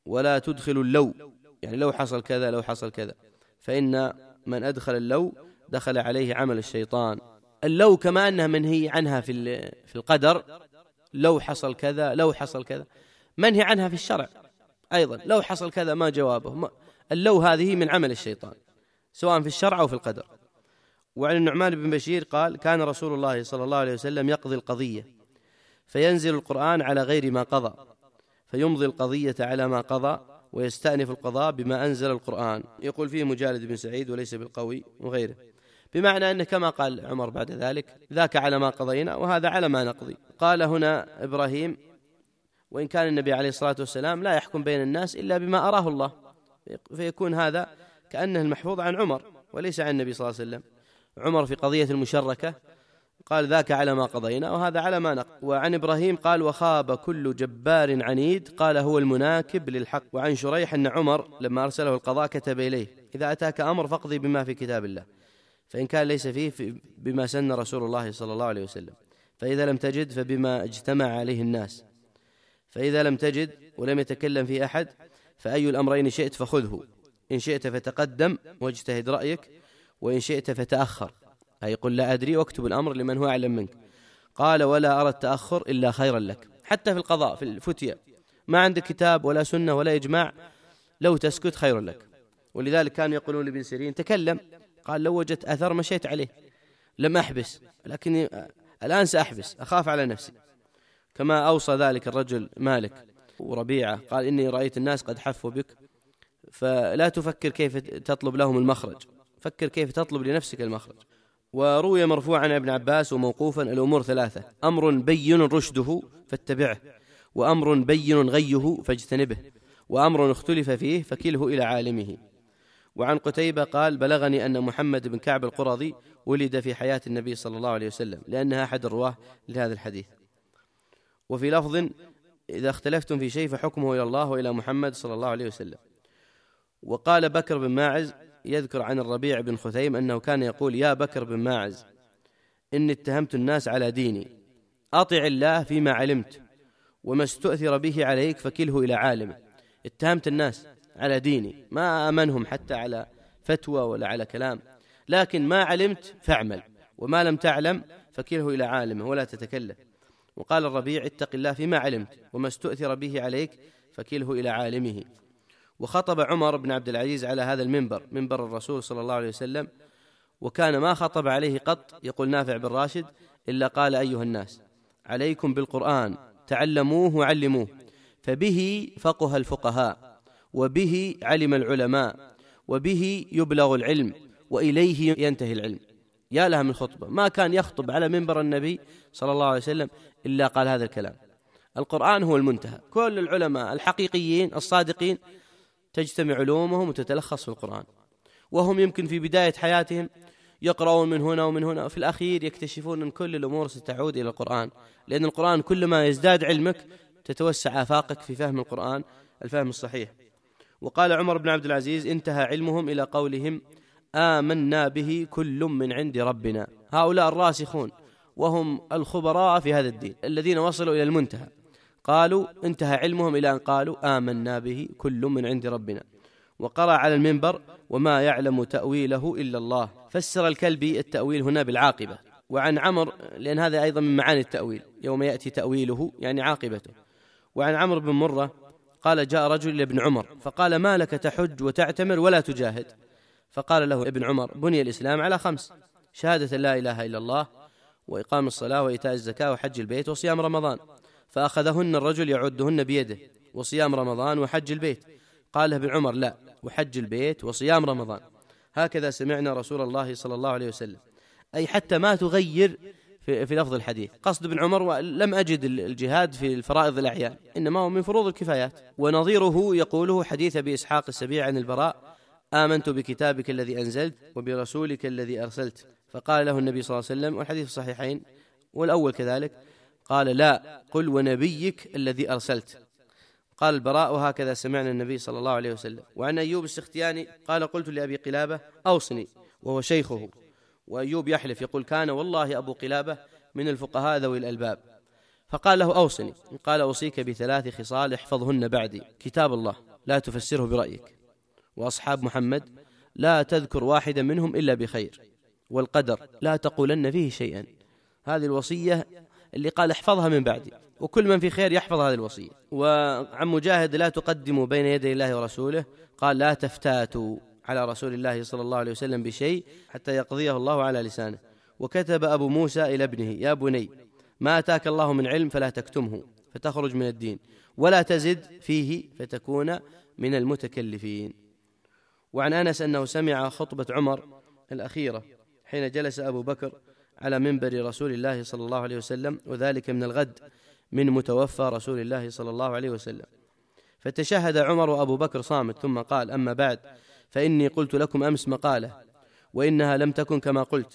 ولا تدخل اللو، يعني لو حصل كذا لو حصل كذا، فإن من أدخل اللو دخل عليه عمل الشيطان. اللو كما أنها منهي عنها في في القدر، لو حصل كذا لو حصل كذا، منهي عنها في الشرع أيضا، لو حصل كذا ما جوابه. ما اللو هذه من عمل الشيطان سواء في الشرع أو في القدر. وعن النعمان بن بشير قال: كان رسول الله صلى الله عليه وسلم يقضي القضية فينزل القرآن على غير ما قضى، فيمضي القضية على ما قضى ويستأنف القضاء بما أنزل القرآن. يقول فيه مجالد بن سعيد وليس بالقوي وغيره، بمعنى أنه كما قال عمر بعد ذلك: ذاك على ما قضينا وهذا على ما نقضي. قال هنا إبراهيم: وإن كان النبي عليه الصلاة والسلام لا يحكم بين الناس إلا بما أراه الله، فيكون هذا كأنه المحفوظ عن عمر وليس عن النبي صلى الله عليه وسلم. عمر في قضية المشركة قال: ذاك على ما قضينا وهذا على ما نقضي. وعن إبراهيم قال: وخاب كل جبار عنيد، قال: هو المناكب للحق. وعن شريح أن عمر لما أرسله القضاء كتب إليه: إذا أتاك أمر فاقضي بما في كتاب الله، فإن كان ليس فيه بما سن رسول الله صلى الله عليه وسلم، فإذا لم تجد فبما اجتمع عليه الناس، فإذا لم تجد ولم يتكلم فيه أحد فأي الأمرين شئت فخذه، إن شئت فتقدم واجتهد رأيك، وإن شئت فتأخر، أي قل لا أدري واكتب الأمر لمن هو أعلم منك. قال: ولا أرى التأخر إلا خيرا لك. حتى في القضاء في الفتية ما عندك كتاب ولا سنة ولا إجماع، لو تسكت خير لك. ولذلك كانوا يقولون لابن سيرين: تكلم، قال: لو وجدت أثر مشيت عليه، لم أحبس، لكن الآن سأحبس، أخاف على نفسي. كما أوصى ذلك الرجل مالك وربيعة، قال: إني رأيت الناس قد حفوا بك، فلا تفكر كيف تطلب لهم المخرج، فكر كيف تطلب لنفسك المخرج. وروي مرفوعا عن ابن عباس وموقوفا: الأمور ثلاثة: أمر بين رشده فاتبعه، وأمر بين غيه فاجتنبه، وأمر اختلف فيه فكله إلى عالمه. وعن قتيبة قال: بلغني أن محمد بن كعب القرظي ولد في حياة النبي صلى الله عليه وسلم، لأنها أحد الرواه لهذا الحديث. وفي لفظ: إذا اختلفتم في شيء فحكمه إلى الله وإلى محمد صلى الله عليه وسلم. وقال بكر بن ماعز يذكر عن الربيع بن خثيم أنه كان يقول: يا بكر بن ماعز، إني اتهمت الناس على ديني، أطع الله فيما علمت، وما استؤثر به عليك فكله إلى عالمه. اتهمت الناس على ديني، ما أمنهم حتى على فتوى ولا على كلام، لكن ما علمت فاعمل، وما لم تعلم فكله إلى عالمه ولا تتكلم. وقال الربيع: اتق الله فيما علمت، وما استؤثر به عليك فكله إلى عالمه. وخطب عمر بن عبد العزيز على هذا المنبر، منبر الرسول صلى الله عليه وسلم، وكان ما خطب عليه قط، يقول نافع بن راشد، إلا قال: أيها الناس، عليكم بالقرآن، تعلموه وعلموه، فبه فقه الفقهاء، وبه علم العلماء، وبه يبلغ العلم، وإليه ينتهي العلم. يا لها من خطبة، ما كان يخطب على منبر النبي صلى الله عليه وسلم إلا قال هذا الكلام. القرآن هو المنتهى، كل العلماء الحقيقيين الصادقين تجتمع علومهم وتتلخص في القرآن، وهم يمكن في بداية حياتهم يقرؤون من هنا ومن هنا، وفي الأخير يكتشفون أن كل الأمور ستعود إلى القرآن، لأن القرآن كلما يزداد علمك تتوسع آفاقك في فهم القرآن الفهم الصحيح. وقال عمر بن عبد العزيز: انتهى علمهم إلى قولهم: آمنا به كل من عند ربنا. هؤلاء الراسخون وهم الخبراء في هذا الدين الذين وصلوا إلى المنتهى، قالوا انتهى علمهم إلى أن قالوا آمنا به كل من عند ربنا. وقرأ على المنبر: وما يعلم تأويله إلا الله. فسر الكلبي التأويل هنا بالعاقبة. وعن عمر، لأن هذا أيضا من معاني التأويل، يوم يأتي تأويله يعني عاقبته. وعن عمرو بن مرة قال: جاء رجل إلى ابن عمر فقال: ما لك تحج وتعتمر ولا تجاهد؟ فقال له ابن عمر: بني الإسلام على خمس: شهادة لا إله إلا الله، وإقام الصلاة، وإيتاء الزكاة، وحج البيت، وصيام رمضان. فأخذهن الرجل يعدهن بيده: وصيام رمضان وحج البيت. قال ابن عمر: لا، وحج البيت وصيام رمضان، هكذا سمعنا رسول الله صلى الله عليه وسلم. أي حتى ما تغير في, في لفظ الحديث. قصد ابن عمر: لم أجد الجهاد في الفرائض الأعيان، إنما هو من فروض الكفايات. ونظيره يقوله حديث أبي إسحاق السبيعي عن البراء: آمنت بكتابك الذي أنزلت وبرسولك الذي أرسلت. فقال له النبي صلى الله عليه وسلم، والحديث الصحيحين والأول كذلك، قال: لا، قل ونبيك الذي أرسلت. قال البراء: وهكذا سمعنا النبي صلى الله عليه وسلم. وعن أيوب السختياني قال: قلت لأبي قلابة: أوصني، وهو شيخه. وأيوب يحلف يقول: كان والله أبو قلابة من الفقهاء ذوي الألباب. فقال له: أوصني. قال: أوصيك بثلاث خصال احفظهن بعدي: كتاب الله، لا تفسره برأيك، وأصحاب محمد لا تذكر واحدا منهم إلا بخير، والقدر لا تقولن فيه شيئا. هذه الوصية اللي قال احفظها من بعدي، وكل من في خير يحفظ هذه الوصية. وعن مجاهد لا تقدموا بين يدي الله ورسوله، قال لا تفتاتوا على رسول الله صلى الله عليه وسلم بشيء حتى يقضيه الله على لسانه. وكتب أبو موسى إلى ابنه يا بني ما أتاك الله من علم فلا تكتمه فتخرج من الدين، ولا تزد فيه فتكون من المتكلفين. وعن أنس أنه سمع خطبة عمر الأخيرة حين جلس أبو بكر على منبر رسول الله صلى الله عليه وسلم، وذلك من الغد من متوفى رسول الله صلى الله عليه وسلم، فتشهد عمر وأبو بكر صامت، ثم قال أما بعد فإني قلت لكم أمس مقالة وإنها لم تكن كما قلت،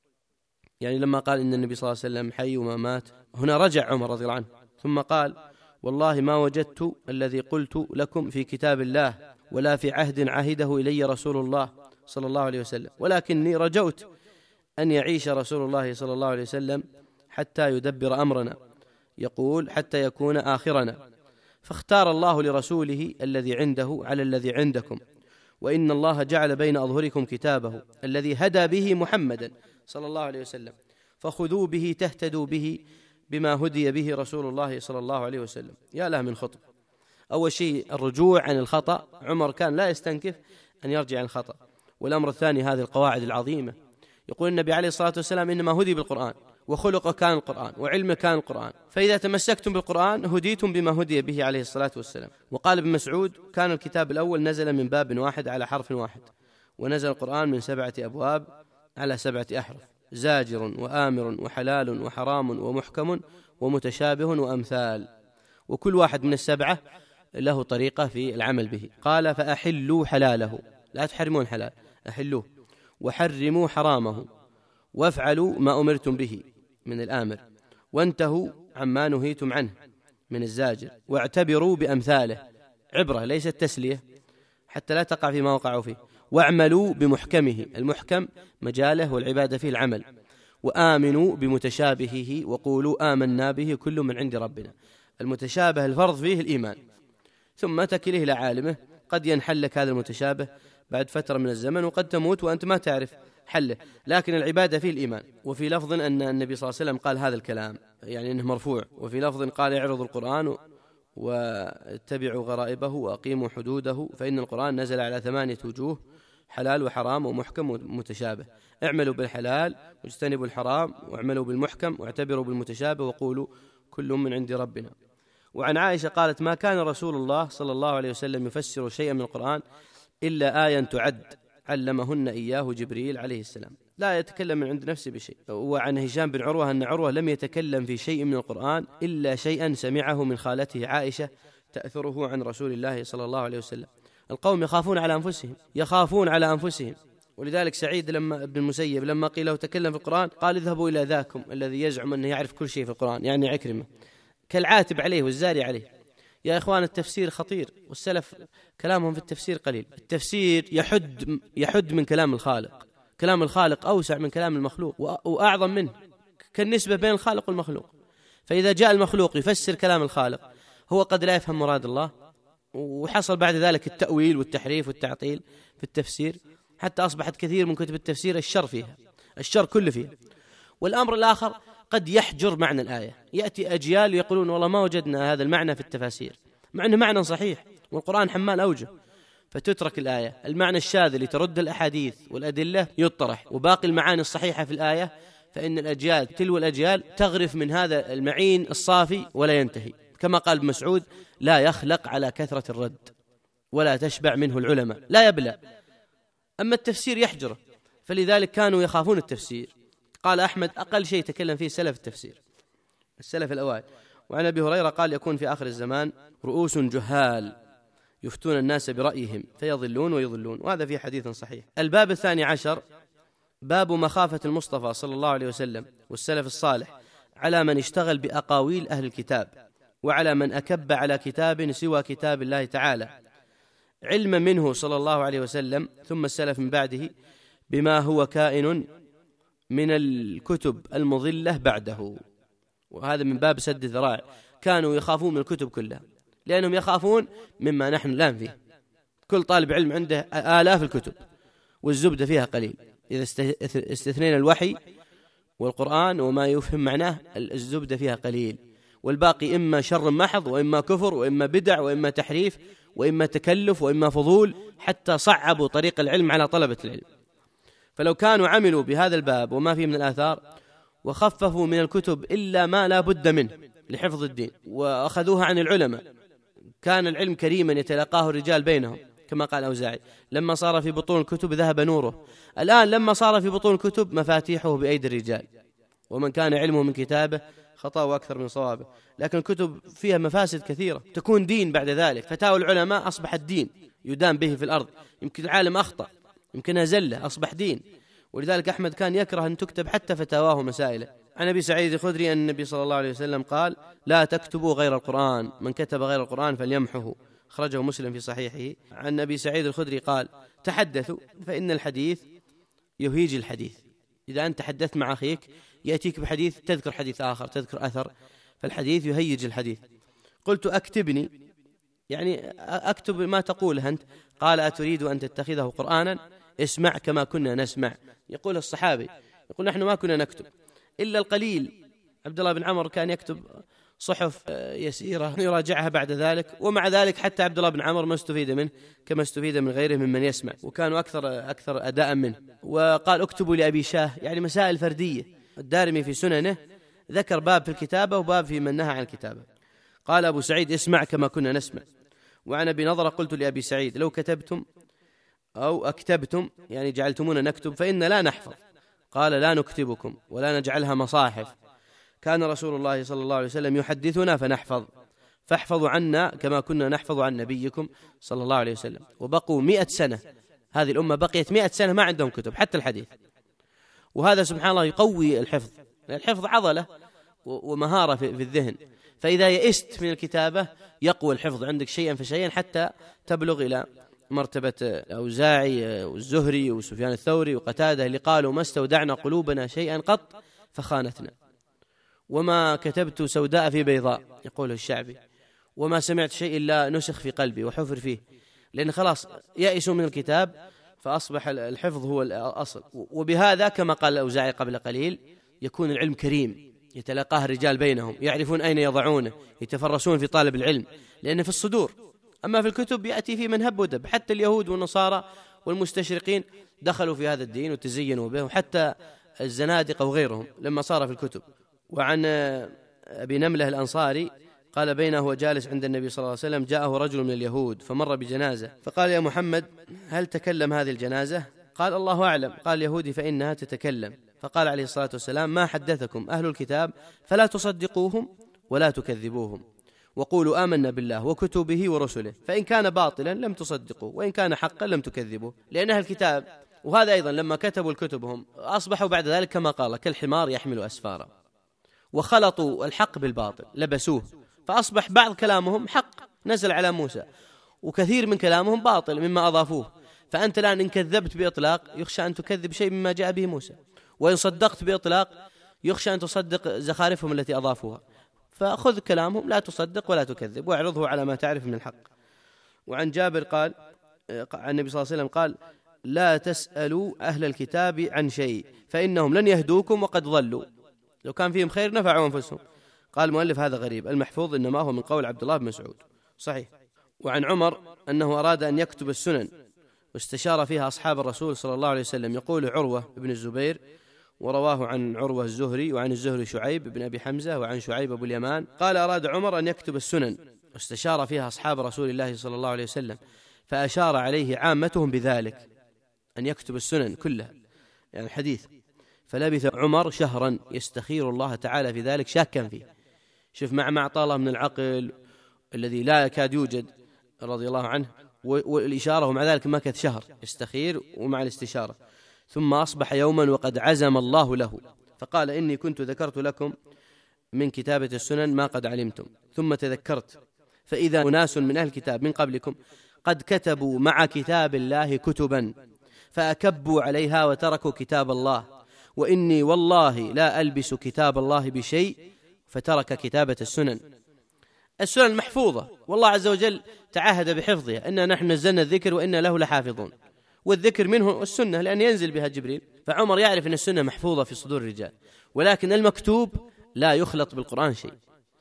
يعني لما قال إن النبي صلى الله عليه وسلم حي وما مات، هنا رجع عمر رضي الله عنه ثم قال والله ما وجدت الذي قلت لكم في كتاب الله ولا في عهد عهده إلي رسول الله صلى الله عليه وسلم، ولكني رجوت أن يعيش رسول الله صلى الله عليه وسلم حتى يدبر أمرنا، يقول حتى يكون آخرنا، فاختار الله لرسوله الذي عنده على الذي عندكم، وإن الله جعل بين أظهركم كتابه الذي هدى به محمدا صلى الله عليه وسلم، فخذوا به تهتدوا به بما هدي به رسول الله صلى الله عليه وسلم. يا له من خطب. أول شيء الرجوع عن الخطأ، عمر كان لا يستنكف أن يرجع عن الخطأ. والأمر الثاني هذه القواعد العظيمة، يقول النبي عليه الصلاة والسلام إنما هدي بالقرآن، وخلقه كان القرآن، وعلمه كان القرآن، فإذا تمسكتم بالقرآن هديتم بما هدي به عليه الصلاة والسلام. وقال ابن مسعود كان الكتاب الأول نزل من باب واحد على حرف واحد، ونزل القرآن من سبعة أبواب على سبعة أحرف، زاجر وآمر وحلال وحرام ومحكم ومتشابه وأمثال، وكل واحد من السبعة له طريقة في العمل به. قال فأحلوا حلاله، لا تحرمون حلال، أحلوه، وحرموا حرامه، وافعلوا ما أمرتم به من الآمر، وانتهوا عما نهيتم عنه من الزاجر، واعتبروا بأمثاله، عبرة ليست تسلية حتى لا تقع فيما وقعوا فيه، واعملوا بمحكمه، المحكم مجاله والعبادة فيه العمل، وآمنوا بمتشابهه وقولوا آمنا به كل من عند ربنا. المتشابه الفرض فيه الإيمان، ثم تكله إلى عالمه، قد ينحل لك هذا المتشابه بعد فترة من الزمن، وقد تموت وأنت ما تعرف حله، لكن العبادة فيه الإيمان. وفي لفظ أن النبي صلى الله عليه وسلم قال هذا الكلام، يعني أنه مرفوع، وفي لفظ قال اعرضوا القرآن واتبعوا غرائبه وأقيموا حدوده، فإن القرآن نزل على ثمانية وجوه، حلال وحرام ومحكم ومتشابه، اعملوا بالحلال واجتنبوا الحرام، واعملوا بالمحكم واعتبروا بالمتشابه، وقولوا كل من عند ربنا. وعن عائشة قالت ما كان رسول الله صلى الله عليه وسلم يفسر شيئا من القرآن إلا آية تعد علمهن إياه جبريل عليه السلام، لا يتكلم من عند نفسه بشيء. وعن هشام بن عروة أن عروة لم يتكلم في شيء من القرآن إلا شيئا سمعه من خالته عائشة تأثره عن رسول الله صلى الله عليه وسلم. القوم يخافون على أنفسهم، يخافون على أنفسهم، ولذلك سعيد لما ابن المسيب لما قيل له تكلم في القرآن قال اذهبوا إلى ذاكم الذي يزعم أنه يعرف كل شيء في القرآن، يعني عكرمة، كالعاتب عليه والزاري عليه. يا إخوان التفسير خطير، والسلف كلامهم في التفسير قليل. التفسير يحد يحد من كلام الخالق، كلام الخالق أوسع من كلام المخلوق وأعظم منه، كالنسبة بين الخالق والمخلوق. فإذا جاء المخلوق يفسر كلام الخالق هو قد لا يفهم مراد الله، وحصل بعد ذلك التأويل والتحريف والتعطيل في التفسير، حتى أصبحت كثير من كتب التفسير الشر فيها، الشر كله فيها. والأمر الآخر قد يحجر معنى الآية، يأتي أجيال يقولون والله ما وجدنا هذا المعنى في التفاسير، مع أنه معنى صحيح والقرآن حمال أوجه، فتترك الآية. المعنى الشاذ اللي ترد الأحاديث والأدلة يطرح، وباقي المعاني الصحيحة في الآية فإن الأجيال تلو الأجيال تغرف من هذا المعين الصافي ولا ينتهي، كما قال ابن مسعود لا يخلق على كثرة الرد ولا تشبع منه العلماء، لا يبلى. أما التفسير يحجره، فلذلك كانوا يخافون التفسير. قال أحمد أقل شيء تكلم فيه سلف التفسير، السلف الأوائل. وعن أبي هريرة قال يكون في آخر الزمان رؤوس جهال يفتون الناس برأيهم فيضلون ويضلون، وهذا في حديث صحيح. الباب الثاني عشر باب مخافة المصطفى صلى الله عليه وسلم والسلف الصالح على من اشتغل بأقاويل أهل الكتاب، وعلى من أكب على كتاب سوى كتاب الله تعالى، علما منه صلى الله عليه وسلم ثم السلف من بعده بما هو كائن من الكتب المضلة بعده. وهذا من باب سد الذرائع، كانوا يخافون من الكتب كلها لأنهم يخافون مما نحن الآن فيه. كل طالب علم عنده آلاف الكتب والزبدة فيها قليل. إذا استثنينا الوحي والقرآن وما يفهم معناه الزبدة فيها قليل، والباقي إما شر محض وإما كفر وإما بدع وإما تحريف وإما تكلف وإما فضول، حتى صعبوا طريق العلم على طلبة العلم. فلو كانوا عملوا بهذا الباب وما فيه من الآثار وخففوا من الكتب إلا ما لا بد منه لحفظ الدين وأخذوها عن العلماء، كان العلم كريما يتلاقاه الرجال بينهم، كما قال أوزاعي لما صار في بطون الكتب ذهب نوره. الآن لما صار في بطون الكتب مفاتيحه بأيدي الرجال، ومن كان علمه من كتابه خطأه أكثر من صوابه. لكن الكتب فيها مفاسد كثيرة، تكون دين بعد ذلك. فتاوى العلماء أصبحت دين يدان به في الأرض. يمكن العالم أخطأ، يمكنها زلة، أصبح دين. ولذلك أحمد كان يكره أن تكتب حتى فتاواه مسائله. عن أبي سعيد الخدري أن النبي صلى الله عليه وسلم قال: لا تكتبوا غير القرآن، من كتب غير القرآن فليمحه. أخرجه مسلم في صحيحه. عن أبي سعيد الخدري قال: تحدثوا فإن الحديث يهيج الحديث. إذا أنت تحدثت مع أخيك يأتيك بحديث تذكر حديث آخر، تذكر أثر، فالحديث يهيج الحديث. قلت: أكتبني، يعني أكتب ما تقوله أنت. قال: أتريد أن تتخذه قرآنا؟ اسمع كما كنا نسمع. يقول الصحابي، يقول: نحن ما كنا نكتب إلا القليل. عبد الله بن عمر كان يكتب صحف يسيرة يراجعها بعد ذلك، ومع ذلك حتى عبد الله بن عمر ما استفيد منه كما استفيد من غيره ممن يسمع، وكانوا أكثر أكثر أداء منه. وقال: اكتبوا لأبي شاه، يعني مسائل فردية. الدارمي في سننه ذكر باب في الكتابة وباب في من نهى عن الكتابة. قال أبو سعيد: اسمع كما كنا نسمع. وعن أبي نضرة: قلت لأبي سعيد: لو كتبتم أو أكتبتم، يعني جعلتمونا نكتب، فإن لا نحفظ. قال: لا نكتبكم ولا نجعلها مصاحف، كان رسول الله صلى الله عليه وسلم يحدثنا فنحفظ، فاحفظوا عنا كما كنا نحفظ عن نبيكم صلى الله عليه وسلم. وبقوا مئة سنة، هذه الأمة بقيت مئة سنة ما عندهم كتب حتى الحديث. وهذا سبحان الله يقوي الحفظ. الحفظ عضلة ومهارة في الذهن، فإذا يئست من الكتابة يقوى الحفظ عندك شيئا فشيئا حتى تبلغ إلى مرتبة الأوزاعي والزهري وسفيان الثوري وقتادة اللي قالوا: ما استودعنا قلوبنا شيئا قط فخانتنا، وما كتبت سوداء في بيضاء، يقول الشعبي، وما سمعت شيء إلا نسخ في قلبي وحفر فيه. لأن خلاص يأسوا من الكتاب، فأصبح الحفظ هو الأصل. وبهذا كما قال الأوزاعي قبل قليل يكون العلم كريم، يتلاقاه الرجال بينهم، يعرفون أين يضعونه، يتفرسون في طالب العلم، لأنه في الصدور. أما في الكتب يأتي في من هب ودب. حتى اليهود والنصارى والمستشرقين دخلوا في هذا الدين وتزينوا به، وحتى الزنادقة وغيرهم لما صار في الكتب. وعن أبي نملة الأنصاري قال: بينه هو جالس عند النبي صلى الله عليه وسلم جاءه رجل من اليهود فمر بجنازة، فقال: يا محمد، هل تكلم هذه الجنازة؟ قال: الله أعلم. قال اليهودي: فإنها تتكلم. فقال عليه الصلاة والسلام: ما حدثكم أهل الكتاب فلا تصدقوهم ولا تكذبوهم، وقولوا آمنا بالله وكتبه ورسله، فإن كان باطلا لم تصدقوه وإن كان حقا لم تكذبوه. لأن أهل الكتاب، وهذا أيضا لما كتبوا الكتبهم أصبحوا بعد ذلك كما قال: كالحمار يحمل أسفارا، وخلطوا الحق بالباطل لبسوه، فأصبح بعض كلامهم حق نزل على موسى، وكثير من كلامهم باطل مما أضافوه. فأنت الآن إن كذبت بإطلاق يخشى أن تكذب شيء مما جاء به موسى، وإن صدقت بإطلاق يخشى أن تصدق زخارفهم التي أضافوها. فخذ كلامهم لا تصدق ولا تكذب، واعرضه على ما تعرف من الحق. وعن جابر قال عن النبي صلى الله عليه وسلم قال: لا تسألوا أهل الكتاب عن شيء فإنهم لن يهدوكم وقد ضلوا، لو كان فيهم خير نفعوا أنفسهم. قال المؤلف: هذا غريب، المحفوظ إنما هو من قول عبد الله بن مسعود. صحيح. وعن عمر أنه أراد أن يكتب السنن واستشار فيها أصحاب الرسول صلى الله عليه وسلم. يقول عروة بن الزبير، ورواه عن عروة الزهري، وعن الزهري شعيب بن أبي حمزة، وعن شعيب أبو اليمان قال: أراد عمر أن يكتب السنن واستشار فيها أصحاب رسول الله صلى الله عليه وسلم، فأشار عليه عامتهم بذلك، أن يكتب السنن كلها يعني الحديث. فلبث عمر شهرا يستخير الله تعالى في ذلك شاكا فيه. شوف مع ما أعطاه الله من العقل الذي لا يكاد يوجد رضي الله عنه والإشارة، ومع ذلك ما كث شهر يستخير ومع الاستشارة. ثم أصبح يوما وقد عزم الله له فقال: إني كنت ذكرت لكم من كتابة السنن ما قد علمتم، ثم تذكرت فإذا أناس من أهل الكتاب من قبلكم قد كتبوا مع كتاب الله كتبا فأكبوا عليها وتركوا كتاب الله، وإني والله لا ألبس كتاب الله بشيء، فترك كتابة السنن. السنن محفوظة، والله عز وجل تعهد بحفظها، إنا نحن نزلنا الذكر وإنا له لحافظون، والذكر منه السنة لأن ينزل بها جبريل. فعمر يعرف أن السنة محفوظة في صدور الرجال، ولكن المكتوب لا يخلط بالقرآن شيء.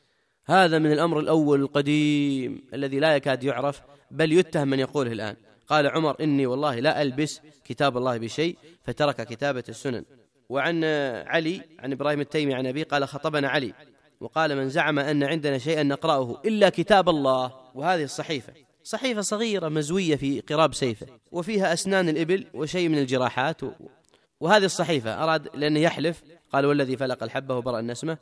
هذا من الأمر الأول القديم الذي لا يكاد يعرف، بل يتهم من يقوله الآن. قال عمر: إني والله لا ألبس كتاب الله بشيء، فترك كتابة السنن. وعن علي عن إبراهيم التيمي عن أبي قال: خطبنا علي وقال: من زعم أن عندنا شيئا نقرأه إلا كتاب الله. وهذه الصحيفة صحيفة صغيرة مزوية في قراب سيفه، وفيها أسنان الإبل وشيء من الجراحات. وهذه الصحيفة أراد لأنه يحلف، قال: والذي فلق الحبة وبرأ النسمة.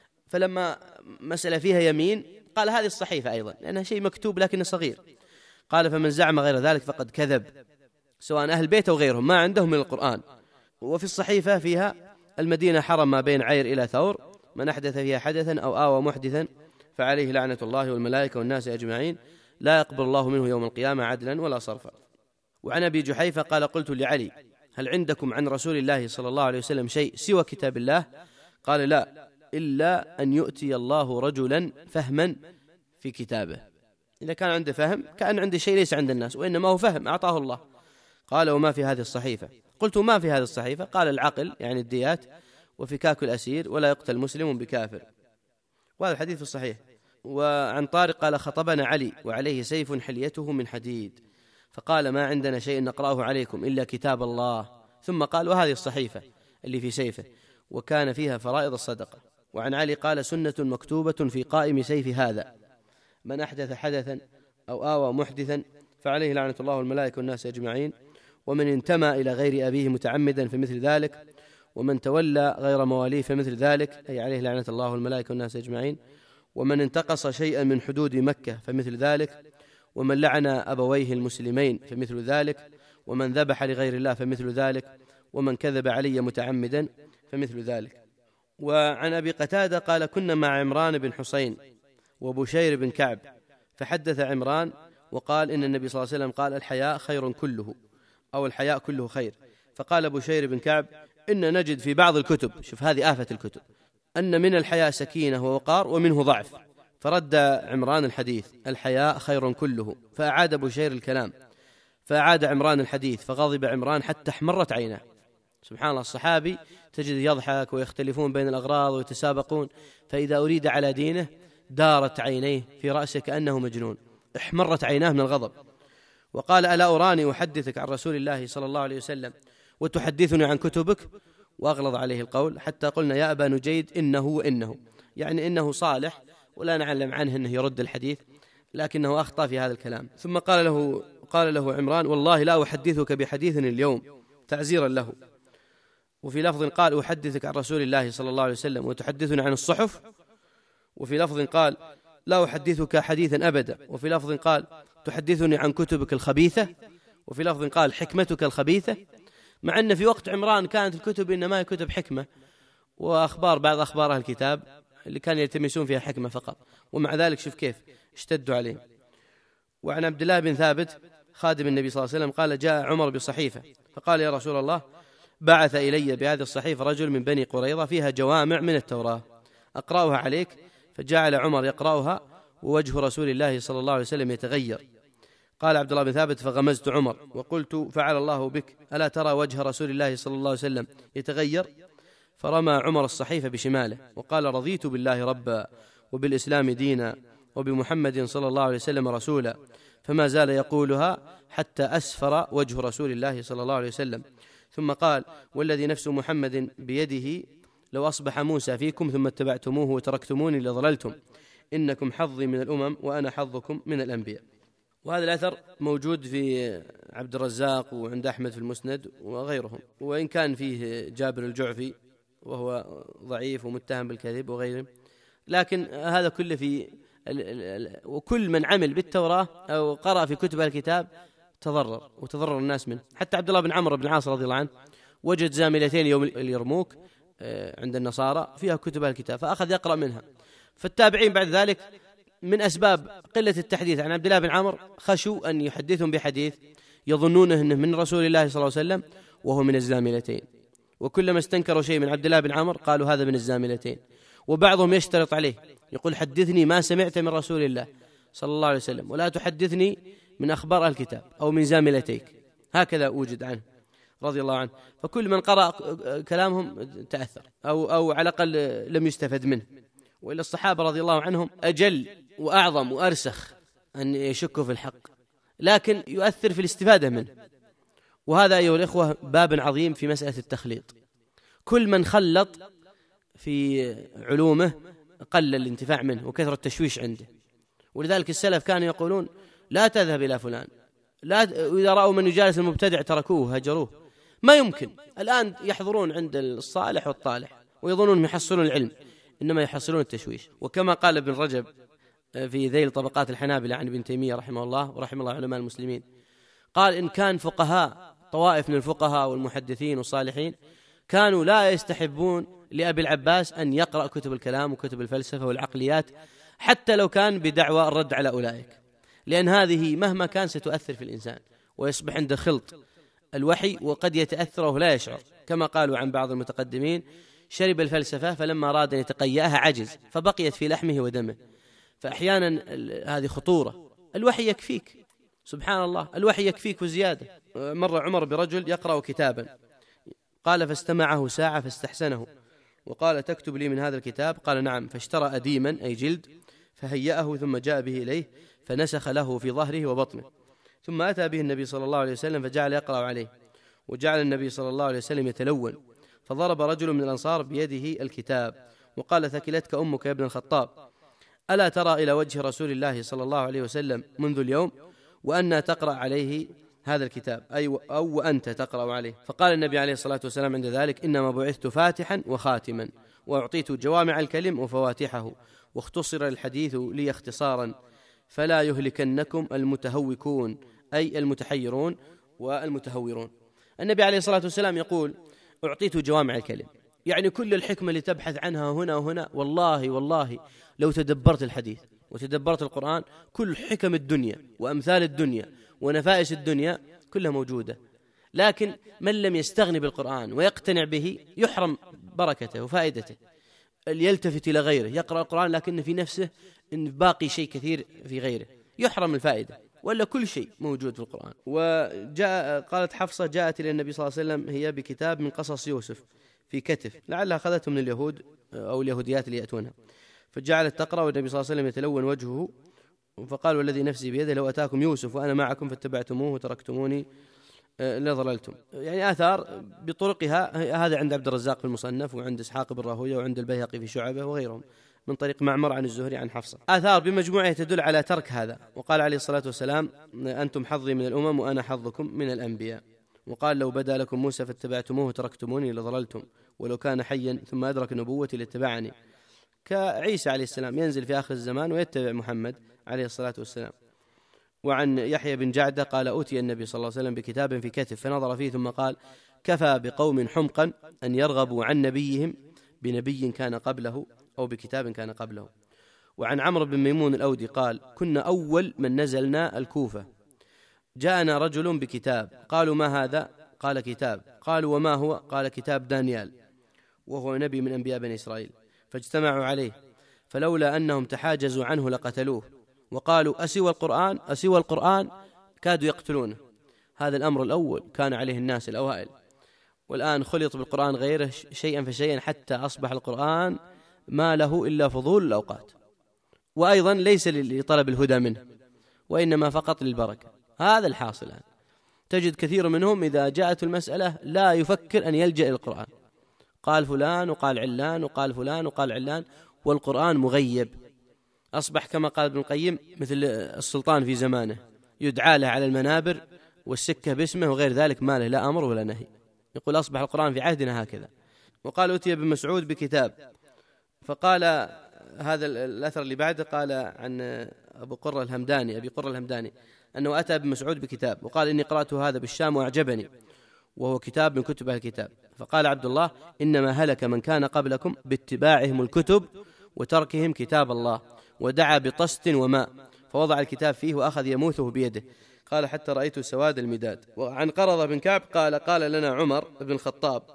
فلما مسألة فيها يمين قال: هذه الصحيفة أيضا، لأنها شيء مكتوب لكنه صغير. قال: فمن زعم غير ذلك فقد كذب، سواء أهل بيت أو غيرهم ما عندهم من القرآن. وفي الصحيفة فيها: المدينة حرم ما بين عير إلى ثور، من أحدث فيها حدثا أو آوى محدثا فعليه لعنة الله والملائكة والناس أجمعين، لا يقبل الله منه يوم القيامة عدلا ولا صرفا. وعن أبي جحيفة قال: قلت لعلي: هل عندكم عن رسول الله صلى الله عليه وسلم شيء سوى كتاب الله؟ قال: لا، إلا أن يؤتي الله رجلا فهما في كتابه. إذا كان عنده فهم كان عنده شيء ليس عند الناس، وإنما هو فهم أعطاه الله. قال: وما في هذه الصحيفة؟ قلت: ما في هذه الصحيفة؟ قال: العقل، يعني الديات، وفكاك الأسير، ولا يقتل مسلم بكافر. وهذا الحديث في الصحيح. وعن طارق قال: خطبنا علي وعليه سيف حليته من حديد، فقال: ما عندنا شيء نقرأه عليكم إلا كتاب الله. ثم قال: وهذه الصحيفة اللي في سيفه، وكان فيها فرائض الصدقة. وعن علي قال: سنة مكتوبة في قائم سيف هذا، من أحدث حدثا أو آوى محدثا فعليه لعنة الله والملائكة والناس أجمعين، ومن انتمى إلى غير أبيه متعمدا فمثل ذلك، ومن تولى غير مواليه فمثل ذلك، أي عليه لعنة الله والملائكة والناس أجمعين، ومن انتقص شيئا من حدود مكة فمثل ذلك، ومن لعن أبويه المسلمين فمثل ذلك، ومن ذبح لغير الله فمثل ذلك، ومن كذب علي متعمدا فمثل ذلك. وعن أبي قتادة قال: كنا مع عمران بن حسين وبشير بن كعب، فحدث عمران وقال: إن النبي صلى الله عليه وسلم قال: الحياء خير كله، أو الحياء كله خير. فقال بشير بن كعب: إن نجد في بعض الكتب، شوف هذه آفة الكتب، أن من الحياء سكينة ووقار ومنه ضعف. فرد عمران الحديث: الحياء خير كله. فأعاد بشير الكلام، فأعاد عمران الحديث، فغضب عمران حتى احمرت عيناه. سبحان الله، الصحابي تجد يضحك ويختلفون بين الأغراض ويتسابقون، فإذا أريد على دينه دارت عينيه في رأسه كأنه مجنون، احمرت عيناه من الغضب. وقال: ألا أراني أحدثك عن رسول الله صلى الله عليه وسلم وتحدثني عن كتبك؟ وأغلظ عليه القول حتى قلنا: يا أبا نجيد إنه وإنه، يعني إنه صالح ولا نعلم عنه أنه يرد الحديث، لكنه أخطأ في هذا الكلام. ثم قال له قال له عمران: والله لا أحدثك بحديث اليوم، تعزيرا له. وفي لفظ قال: أحدثك عن رسول الله صلى الله عليه وسلم وتحدثني عن الصحف. وفي لفظ قال: لا أحدثك حديثا أبدا. وفي لفظ قال: تحدثني عن كتبك الخبيثة. وفي لفظ قال: حكمتك الخبيثة. مع أن في وقت عمران كانت الكتب إنما هي كتب حكمة وأخبار، بعض أخبار أهل الكتاب اللي كانوا يلتمسون فيها حكمة فقط، ومع ذلك شوف كيف اشتدوا عليه. وعن عبد الله بن ثابت خادم النبي صلى الله عليه وسلم قال: جاء عمر بصحيفة فقال: يا رسول الله، بعث إلي بهذه الصحيفة رجل من بني قريظة فيها جوامع من التوراة، أقرأها عليك. فجعل عمر يقرأها ووجه رسول الله صلى الله عليه وسلم يتغير. قال عبد الله بن ثابت: فغمزت عمر وقلت: فعل الله بك، ألا ترى وجه رسول الله صلى الله عليه وسلم يتغير؟ فرمى عمر الصحيفة بشماله وقال: رضيت بالله ربا وبالإسلام دينا وبمحمد صلى الله عليه وسلم رسولا. فما زال يقولها حتى أسفر وجه رسول الله صلى الله عليه وسلم. ثم قال: والذي نفس محمد بيده لو أصبح موسى فيكم ثم اتبعتموه وتركتموني لضللتم، إنكم حظي من الأمم وأنا حظكم من الأنبياء. وهذا الأثر موجود في عبد الرزاق وعند أحمد في المسند وغيرهم، وإن كان فيه جابر الجعفي وهو ضعيف ومتهم بالكذب وغيره، لكن هذا كله في وكل من عمل بالتوراة أو قرأ في كتب الكتاب تضرر وتضرر الناس منه. حتى عبد الله بن عمرو بن العاص رضي الله عنه وجد زاملتين يوم اليرموك عند النصارى فيها كتب الكتاب فأخذ يقرأ منها. فالتابعين بعد ذلك من أسباب قلة التحديث عن عبد الله بن عمرو خشوا أن يحدثهم بحديث يظنونه أنه من رسول الله صلى الله عليه وسلم وهو من الزاملتين، وكلما استنكروا شيء من عبد الله بن عمرو قالوا هذا من الزاملتين. وبعضهم يشترط عليه يقول حدثني ما سمعت من رسول الله صلى الله عليه وسلم، ولا تحدثني من أخبار الكتاب أو من زاملتيك، هكذا وجد عنه رضي الله عنه. فكل من قرأ كلامهم تأثر أو, أو على الأقل لم يستفد منه. وإلا الصحابة رضي الله عنهم أجل وأعظم وأرسخ أن يشكوا في الحق، لكن يؤثر في الاستفادة منه. وهذا أيها الإخوة باب عظيم في مسألة التخليط. كل من خلط في علومه قل الانتفاع منه وكثر التشويش عنده. ولذلك السلف كانوا يقولون لا تذهب إلى فلان، لا، إذا رأوا من يجالس المبتدع تركوه هجروه. ما يمكن. الآن يحضرون عند الصالح والطالح ويظنون يحصلون العلم، إنما يحصلون التشويش. وكما قال ابن رجب في ذيل طبقات الحنابلة عن ابن تيمية رحمه الله ورحمه الله علماء المسلمين، قال إن كان فقهاء طوائف من الفقهاء والمحدثين والصالحين كانوا لا يستحبون لأبي العباس أن يقرأ كتب الكلام وكتب الفلسفة والعقليات، حتى لو كان بدعوى الرد على أولئك، لأن هذه مهما كان ستؤثر في الإنسان ويصبح عنده خلط الوحي وقد يتأثر وهو لا يشعر. كما قالوا عن بعض المتقدمين شرب الفلسفة فلما أراد أن يتقيأها عجز فبقيت في لحمه ودمه. فأحيانا هذه خطورة. الوحي يكفيك، سبحان الله، الوحي يكفيك وزيادة. مر عمر برجل يقرأ كتابا، قال فاستمعه ساعة فاستحسنه وقال تكتب لي من هذا الكتاب؟ قال نعم. فاشترى أديما أي جلد فهيأه ثم جاء به إليه فنسخ له في ظهره وبطنه، ثم أتى به النبي صلى الله عليه وسلم فجعل يقرأ عليه، وجعل النبي صلى الله عليه وسلم يتلون. فضرب رجل من الأنصار بيده الكتاب وقال ثكلتك أمك يا ابن الخطاب، ألا ترى إلى وجه رسول الله صلى الله عليه وسلم منذ اليوم وأن تقرأ عليه هذا الكتاب، أي أو وأنت تقرأ عليه؟ فقال النبي عليه الصلاة والسلام عند ذلك إنما بعثت فاتحا وخاتما، وأعطيت جوامع الكلم وفواتحه، واختصر الحديث لي اختصارا، فلا يهلكنكم المتهوكون أي المتحيرون والمتهورون. النبي عليه الصلاة والسلام يقول أعطيت جوامع الكلم، يعني كل الحكمة اللي تبحث عنها هنا وهنا. والله والله لو تدبرت الحديث وتدبرت القرآن كل حكم الدنيا وأمثال الدنيا ونفائس الدنيا كلها موجودة. لكن من لم يستغني بالقرآن ويقتنع به يحرم بركته وفائدته. يلتفت إلى غيره يقرأ القرآن لكن في نفسه إن باقي شيء كثير في غيره، يحرم الفائدة، ولا كل شيء موجود في القرآن. وجاء قالت حفصة جاءت إلى النبي صلى الله عليه وسلم هي بكتاب من قصص يوسف في كتف، لعلها أخذته من اليهود أو اليهوديات اللي يأتونها، فجعلت تقرأ والنبي صلى الله عليه وسلم يتلون وجهه، فقال والذي نفسي بيده لو أتاكم يوسف وأنا معكم فاتبعتموه وتركتموني لضللتم. يعني آثار بطرقها، هذا عند عبد الرزاق في المصنف وعند إسحاق بن راهويه وعند البيهقي في شعبه وغيرهم من طريق معمر عن الزهري عن حفصة. آثار بمجموعة تدل على ترك هذا. وقال عليه الصلاة والسلام أنتم حظي من الأمم وأنا حظكم من الأنبياء. وقال لو بدا لكم موسى فاتبعتموه وتركتموني لضللتم ولو كان حيا ثم أدرك نبوتي لاتبعني. كعيسى عليه السلام ينزل في آخر الزمان ويتبع محمد عليه الصلاة والسلام. وعن يحيى بن جعدة قال أوتي النبي صلى الله عليه وسلم بكتاب في كتف فنظر فيه ثم قال كفى بقوم حمقا أن يرغبوا عن نبيهم بنبي كان قبله أو بكتاب كان قبله. وعن عمرو بن ميمون الأودي قال كنا أول من نزلنا الكوفة، جاءنا رجل بكتاب قالوا ما هذا؟ قال كتاب. قالوا وما هو؟ قال كتاب دانيال وهو نبي من أنبياء بني إسرائيل، فاجتمعوا عليه فلولا أنهم تحاجزوا عنه لقتلوه وقالوا أسوى القرآن أسوى القرآن كادوا يقتلونه. هذا الأمر الأول كان عليه الناس الأوائل، والآن خلط بالقرآن غيره شيئا فشيئا حتى أصبح القرآن ما له إلا فضول الأوقات، وأيضا ليس لطلب الهدى منه وإنما فقط للبركة. هذا الحاصل الآن. تجد كثير منهم إذا جاءت المسألة لا يفكر أن يلجأ إلى القرآن، قال فلان وقال علان وقال فلان وقال علان، والقرآن مغيب. أصبح كما قال ابن القيم مثل السلطان في زمانه، يدعى له على المنابر والسكة باسمه وغير ذلك، ما له لا أمر ولا نهي. يقول أصبح القرآن في عهدنا هكذا. وقال أتي ابن مسعود بكتاب، فقال هذا الأثر اللي بعده قال عن أبو قرة الهمداني أبي قرة الهمداني أنه أتى ابن مسعود بكتاب وقال إني قرأت هذا بالشام وأعجبني وهو كتاب من كتب الكتاب. فقال عبد الله إنما هلك من كان قبلكم باتباعهم الكتب وتركهم كتاب الله، ودعا بطست وماء فوضع الكتاب فيه وأخذ يموثه بيده. قال حتى رأيت سواد المداد. وعن قرضة بن كعب قال قال لنا عمر بن الخطاب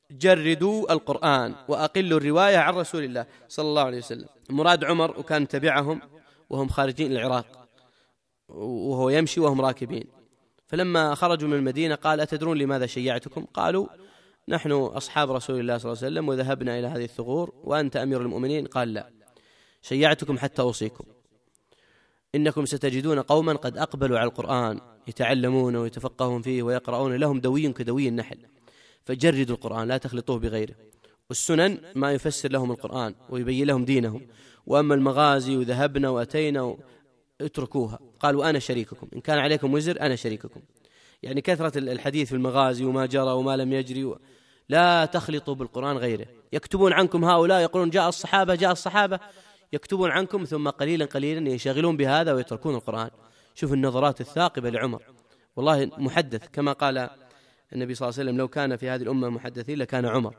جردوا القرآن وأقلوا الرواية عن رسول الله صلى الله عليه وسلم. مراد عمر وكان تبعهم وهم خارجين العراق وهو يمشي وهم راكبين، فلما خرجوا من المدينة قال: أتدرون لماذا شيعتكم؟ قالوا: نحن أصحاب رسول الله صلى الله عليه وسلم وذهبنا إلى هذه الثغور وأنت أمير المؤمنين. قال: لا، شيعتكم حتى أوصيكم، إنكم ستجدون قوما قد أقبلوا على القرآن يتعلمون ويتفقهون فيه ويقرؤون، لهم دوي كدوي النحل، فجردوا القرآن لا تخلطوه بغيره. والسنن ما يفسر لهم القرآن ويبين لهم دينهم، وأما المغازي وذهبنا وأتينا اتركوها. قالوا: أنا شريككم، إن كان عليكم وزر أنا شريككم. يعني كثرة الحديث في المغازي وما جرى وما لم يجري، لا تخلطوا بالقرآن غيره. يكتبون عنكم هؤلاء يقولون جاء الصحابة جاء الصحابة، يكتبون عنكم ثم قليلا قليلا ينشغلون بهذا ويتركون القرآن. شوف النظرات الثاقبة لعمر، والله محدث كما قال النبي صلى الله عليه وسلم: لو كان في هذه الأمة محدثين لكان عمر.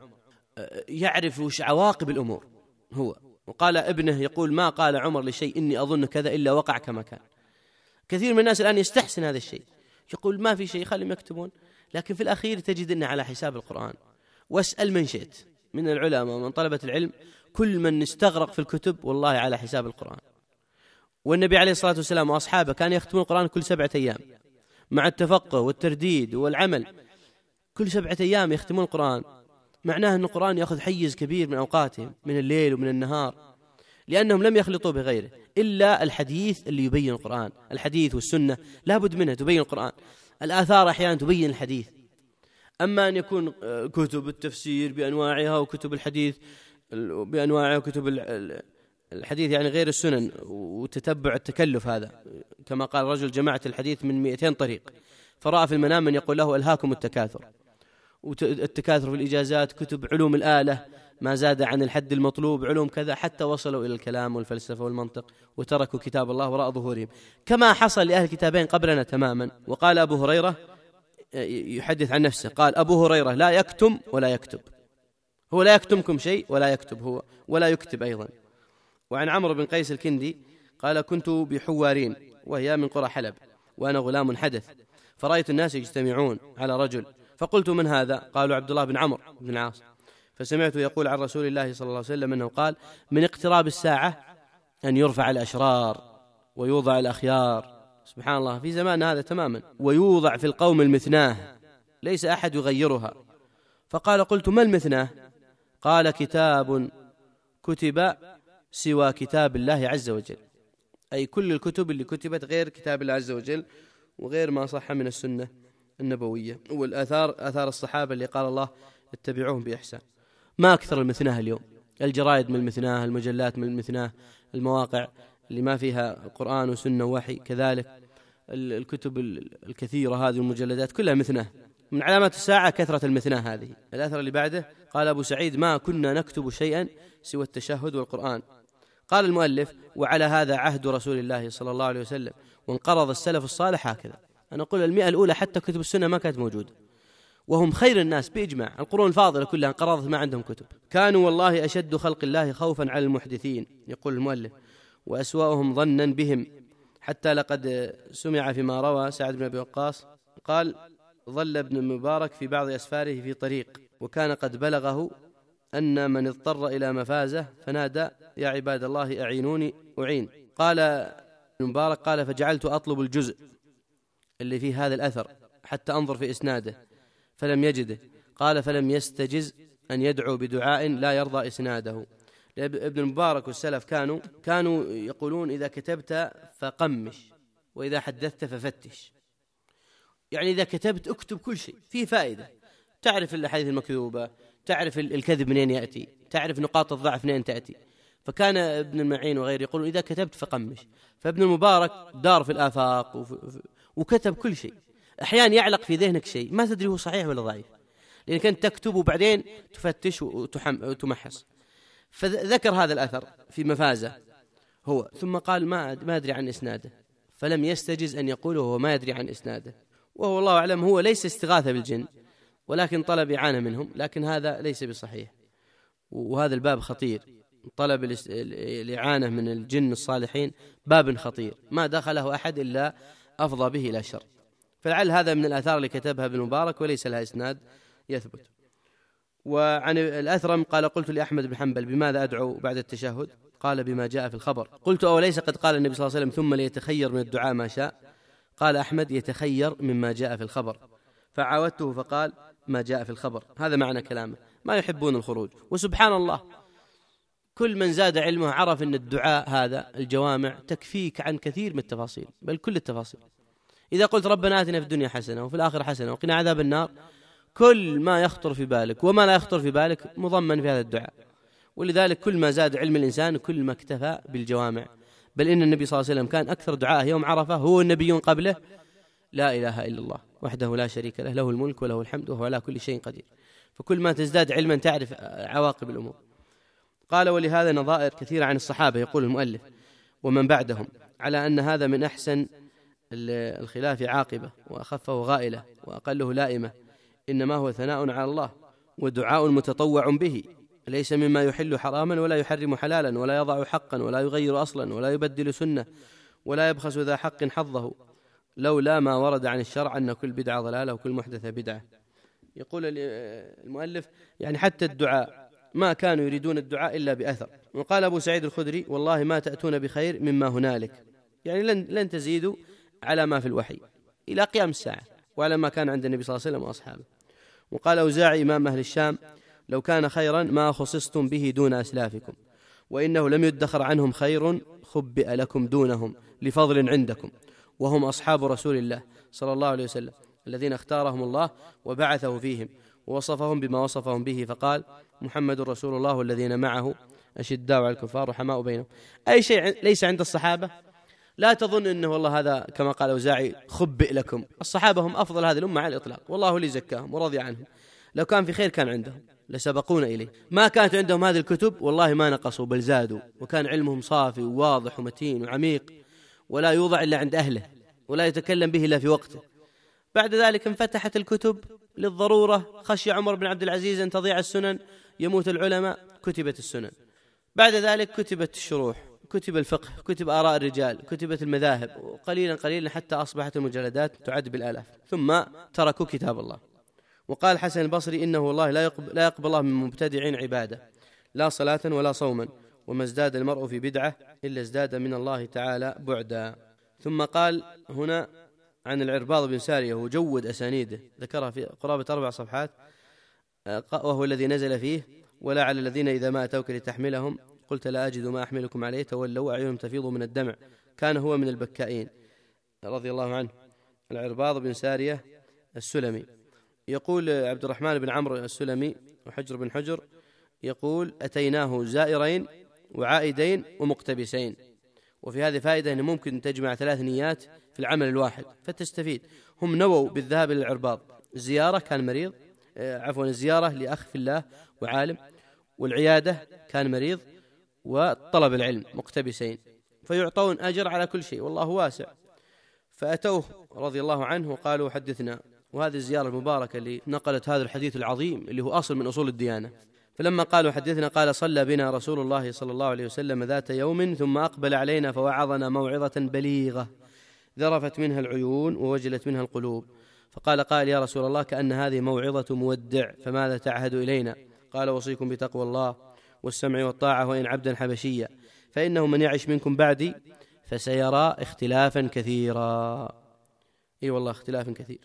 يعرف وش عواقب الأمور هو. وقال ابنه يقول: ما قال عمر لشيء إني أظن كذا إلا وقع كما كان. كثير من الناس الآن يستحسن هذا الشيء، يقول ما في شيء خلهم يكتبون، لكن في الأخير تجد أنه على حساب القرآن. واسأل من شئت من العلماء ومن طلبة العلم، كل من استغرق في الكتب والله على حساب القرآن. والنبي عليه الصلاة والسلام وأصحابه كان يختمون القرآن كل سبعة أيام مع التفقه والترديد والعمل، كل سبعة أيام يختمون القرآن. معناه أن القرآن يأخذ حيز كبير من أوقاتهم من الليل ومن النهار، لأنهم لم يخلطوا بغيره إلا الحديث اللي يبين القرآن. الحديث والسنة لابد منها تبين القرآن، الآثار أحيانا تبين الحديث. أما أن يكون كتب التفسير بأنواعها وكتب الحديث بأنواعها وكتب الحديث يعني غير السنن وتتبع التكلف، هذا كما قال رجل: جمعت الحديث من مئتين طريق فرأى في المنام من يقول له: ألهاكم التكاثر. والتكاثر في الإجازات، كتب علوم الآلة ما زاد عن الحد المطلوب، علوم كذا، حتى وصلوا إلى الكلام والفلسفة والمنطق وتركوا كتاب الله وراء ظهورهم، كما حصل لأهل الكتابين قبلنا تماما. وقال أبو هريرة يحدث عن نفسه، قال أبو هريرة: لا يكتم ولا يكتب، هو لا يكتمكم شيء ولا يكتب هو ولا يكتب أيضا. وعن عمرو بن قيس الكندي قال: كنت بحوارين وهي من قرى حلب وأنا غلام حدث، فرأيت الناس يجتمعون على رجل، فقلت: من هذا؟ قالوا: عبد الله بن عمرو بن العاص. فسمعته يقول عن رسول الله صلى الله عليه وسلم أنه قال: من اقتراب الساعة أن يرفع الأشرار ويوضع الأخيار. سبحان الله، في زماننا هذا تماما، ويوضع في القوم المثناه ليس أحد يغيرها. فقال: قلت: ما المثناه؟ قال: كتاب كتب سوى كتاب الله عز وجل، أي كل الكتب اللي كتبت غير كتاب الله عز وجل وغير ما صح من السنة النبوية والآثار، آثار الصحابة اللي قال الله اتبعوهم بإحسان. ما أكثر المثناه اليوم، الجرائد من المثناه، المجلات من المثناه، المواقع اللي ما فيها القرآن وسنة ووحي كذلك، الكتب الكثيرة هذه المجلدات كلها مثناه. من علامات الساعة كثرة المثناه هذه. الأثر اللي بعده قال أبو سعيد: ما كنا نكتب شيئا سوى التشهد والقرآن. قال المؤلف: وعلى هذا عهد رسول الله صلى الله عليه وسلم، وانقرض السلف الصالح هكذا. أنا أقول المئة الأولى حتى كتب السنة ما كانت موجودة، وهم خير الناس بإجماع. القرون الفاضلة كلها انقرضت ما عندهم كتب. كانوا والله أشد خلق الله خوفا على المحدثين، يقول المؤلف، وأسوأهم ظنا بهم، حتى لقد سمع فيما روى سعد بن أبي وقاص قال: ظل ابن المبارك في بعض أسفاره في طريق، وكان قد بلغه أن من اضطر إلى مفازة فنادى: يا عباد الله أعينوني أعين. قال ابن المبارك: قال فجعلت أطلب الجزء اللي فيه هذا الأثر حتى أنظر في إسناده فلم يجده. قال فلم يستجز أن يدعو بدعاء لا يرضى إسناده. ابن المبارك والسلف كانوا كانوا يقولون: إذا كتبت فقمش، وإذا حدثت ففتش. يعني إذا كتبت اكتب كل شيء فيه فائدة، تعرف الأحاديث المكذوبة، تعرف الكذب منين يأتي، تعرف نقاط الضعف منين تأتي. فكان ابن المعين وغيره يقولون: إذا كتبت فقمش. فابن المبارك دار في الآفاق وكتب كل شيء. أحيانا يعلق في ذهنك شيء ما تدري هو صحيح ولا ضعيف، لأنك أنت تكتب وبعدين تفتش وتمحص. فذكر هذا الأثر في مفازة هو، ثم قال: ما ما أدري عن إسناده، فلم يستجز أن يقوله وهو ما يدري عن إسناده. وهو الله أعلم هو ليس استغاثة بالجن، ولكن طلب إعانة منهم، لكن هذا ليس بصحيح. وهذا الباب خطير، طلب الإعانة من الجن الصالحين باب خطير ما دخله أحد إلا أفضى به إلى شر. فلعل هذا من الآثار اللي كتبها ابن مبارك وليس لها إسناد يثبت. وعن الأثرم قال قلت لأحمد بن حنبل بماذا أدعو بعد التشهد؟ قال بما جاء في الخبر. قلت أوليس قد قال النبي صلى الله عليه وسلم ثم ليتخير من الدعاء ما شاء؟ قال أحمد يتخير مما جاء في الخبر. فعاودته فقال ما جاء في الخبر. هذا معنى كلامه، ما يحبون الخروج. وسبحان الله كل من زاد علمه عرف أن الدعاء هذا الجوامع تكفيك عن كثير من التفاصيل، بل كل التفاصيل. إذا قلت ربنا آتنا في الدنيا حسنة وفي الآخرة حسنة وقنا عذاب النار، كل ما يخطر في بالك وما لا يخطر في بالك مضمن في هذا الدعاء. ولذلك كل ما زاد علم الإنسان كل ما اكتفى بالجوامع. بل إن النبي صلى الله عليه وسلم كان أكثر دعاءه يوم عرفة هو النبي قبله لا إله إلا الله وحده لا شريك له له الملك وله الحمد وهو على كل شيء قدير. فكل ما تزداد علما تعرف عواقب الأمور. قال ولهذا نظائر كثيرة عن الصحابة يقول المؤلف ومن بعدهم على أن هذا من أحسن الخلاف عاقبة وأخفه غائلة وأقله لائمة، إنما هو ثناء على الله ودعاء متطوع به، ليس مما يحل حراما ولا يحرم حلالا ولا يضع حقا ولا يغير أصلا ولا يبدل سنة ولا يبخس ذا حق حظه، لولا ما ورد عن الشرع أن كل بدعة ضلالة وكل محدثة بدعة. يقول المؤلف يعني حتى الدعاء ما كانوا يريدون الدعاء إلا بأثر. وقال أبو سعيد الخدري والله ما تأتون بخير مما هنالك، يعني لن, لن تزيدوا على ما في الوحي إلى قيام الساعة وعلى ما كان عند النبي صلى الله عليه وسلم وأصحابه. وقال أوزاعي إمام أهل الشام لو كان خيرا ما خصصتم به دون أسلافكم، وإنه لم يدخر عنهم خير خبئ لكم دونهم لفضل عندكم، وهم أصحاب رسول الله صلى الله عليه وسلم الذين اختارهم الله وبعثه فيهم ووصفهم بما وصفهم به، فقال محمد رسول الله والذين معه أشداء على الكفار رحماء بينهم. أي شيء ليس عند الصحابة لا تظن أنه والله هذا كما قال أوزاعي خبئ لكم. الصحابة هم أفضل هذه الأمة على الإطلاق، والله لي زكاهم ورضي عنهم. لو كان في خير كان عندهم لسبقونا إليه. ما كانت عندهم هذه الكتب والله ما نقصوا بل زادوا، وكان علمهم صافي وواضح ومتين وعميق ولا يوضع إلا عند أهله ولا يتكلم به إلا في وقته. بعد ذلك انفتحت الكتب للضرورة، خشي عمر بن عبد العزيز أن تضيع السنن يموت العلماء، كتبت السنن. بعد ذلك كتبت الشروح، كتب الفقه، كتب آراء الرجال، كتبت المذاهب، وقليلا قليلا حتى أصبحت المجلدات تعد بالآلاف، ثم تركوا كتاب الله. وقال حسن البصري إنه والله لا يقبل, لا يقبل الله من مبتدعين عبادة لا صلاة ولا صوما، وما ازداد المرء في بدعة إلا ازداد من الله تعالى بعدا. ثم قال هنا عن العرباض بن سارية وجود أسانيده، ذكرها في قرابة أربع صفحات، وهو الذي نزل فيه ولا على الذين إذا ما أتوك لتحملهم قلت لا أجد ما أحملكم عليه تولوا أعينهم تفيض من الدمع. كان هو من البكائين رضي الله عنه، العرباض بن سارية السلمي. يقول عبد الرحمن بن عمرو السلمي وحجر بن حجر يقول أتيناه زائرين وعائدين ومقتبسين. وفي هذه فائدة أنه ممكن تجمع ثلاث نيات في العمل الواحد فتستفيد. هم نووا بالذهاب إلى العرباض، الزيارة كان مريض، عفوا الزيارة لأخ في الله وعالم، والعيادة كان مريض، وطلب العلم مقتبسين، فيعطون أجر على كل شيء والله واسع. فأتوه رضي الله عنه وقالوا حدثنا. وهذه الزيارة المباركة اللي نقلت هذا الحديث العظيم اللي هو أصل من أصول الديانة. فلما قالوا حدثنا قال صلى بنا رسول الله صلى الله عليه وسلم ذات يوم ثم أقبل علينا فوعظنا موعظة بليغة ذرفت منها العيون ووجلت منها القلوب. فقال قال يا رسول الله كأن هذه موعظة مودع، فماذا تعهد إلينا؟ قال وصيكم بتقوى الله والسمع والطاعة وإن عبدا حبشيا، فإنه من يعش منكم بعدي فسيرى اختلافا كثيرا. إي والله اختلافا كثير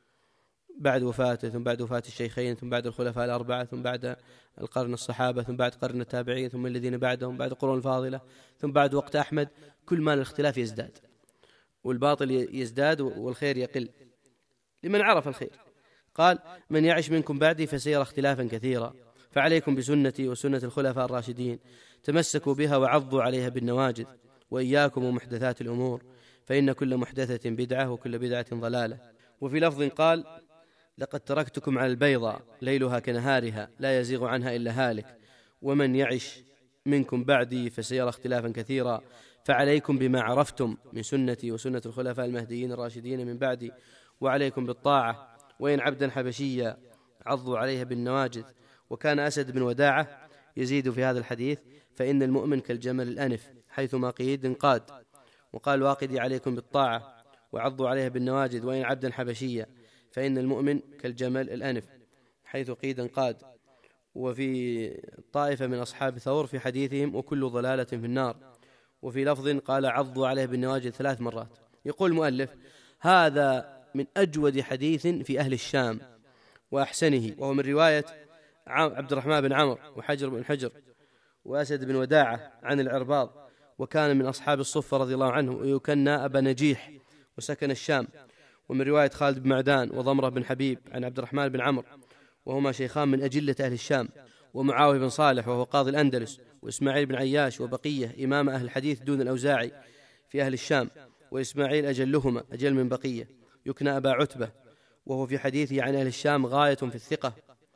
بعد وفاته، ثم بعد وفاة الشيخين، ثم بعد الخلفاء الأربعة، ثم بعد القرن الصحابة، ثم بعد قرن التابعين، ثم الذين بعدهم، بعد القرون الفاضلة، ثم بعد وقت أحمد. كل ما الاختلاف يزداد والباطل يزداد والخير يقل لمن عرف الخير. قال من يعش منكم بعدي فسيرى اختلافا كثيرا، فعليكم بسنتي وسنة الخلفاء الراشدين، تمسكوا بها وعضوا عليها بالنواجذ، وإياكم ومحدثات الأمور، فإن كل محدثة بدعة وكل بدعة ضلالة. وفي لفظ قال لقد تركتكم على البيضاء ليلها كنهارها لا يزيغ عنها إلا هالك، ومن يعش منكم بعدي فسيرى اختلافا كثيرا، فعليكم بما عرفتم من سنتي وسنة الخلفاء المهديين الراشدين من بعدي، وعليكم بالطاعة وإن عبدا حبشيا عضوا عليها بالنواجذ. وكان أسد بن وداعة يزيد في هذا الحديث فإن المؤمن كالجمل الأنف حيثما قيد قاد. وقال واقدي عليكم بالطاعة وعضوا عليها بالنواجذ وإن عبدا حبشيا، فإن المؤمن كالجمل الأنف حيث قيد قاد. وفي طائفة من أصحاب ثور في حديثهم وكل ضلالة في النار، وفي لفظ قال عضوا عليه بالنواجذ ثلاث مرات. يقول المؤلف: هذا من أجود حديث في أهل الشام وأحسنه، وهو من رواية عبد الرحمن بن عمرو وحجر بن حجر وأسد بن وداعة عن العرباض، وكان من أصحاب الصفة رضي الله عنه، ويكنى أبا نجيح وسكن الشام. ومن رواية خالد بن معدان وضمرة بن حبيب عن عبد الرحمن بن عمرو، وهما شيخان من أجلة أهل الشام، ومعاوية بن صالح وهو قاضي الأندلس، وإسماعيل بن عياش وبقية إمام أهل الحديث دون الأوزاعي في أهل الشام، وإسماعيل أجلهما أجل من بقية، يكنى أبا عتبة، وهو في حديثه عن أهل الشام غاية في الثقة.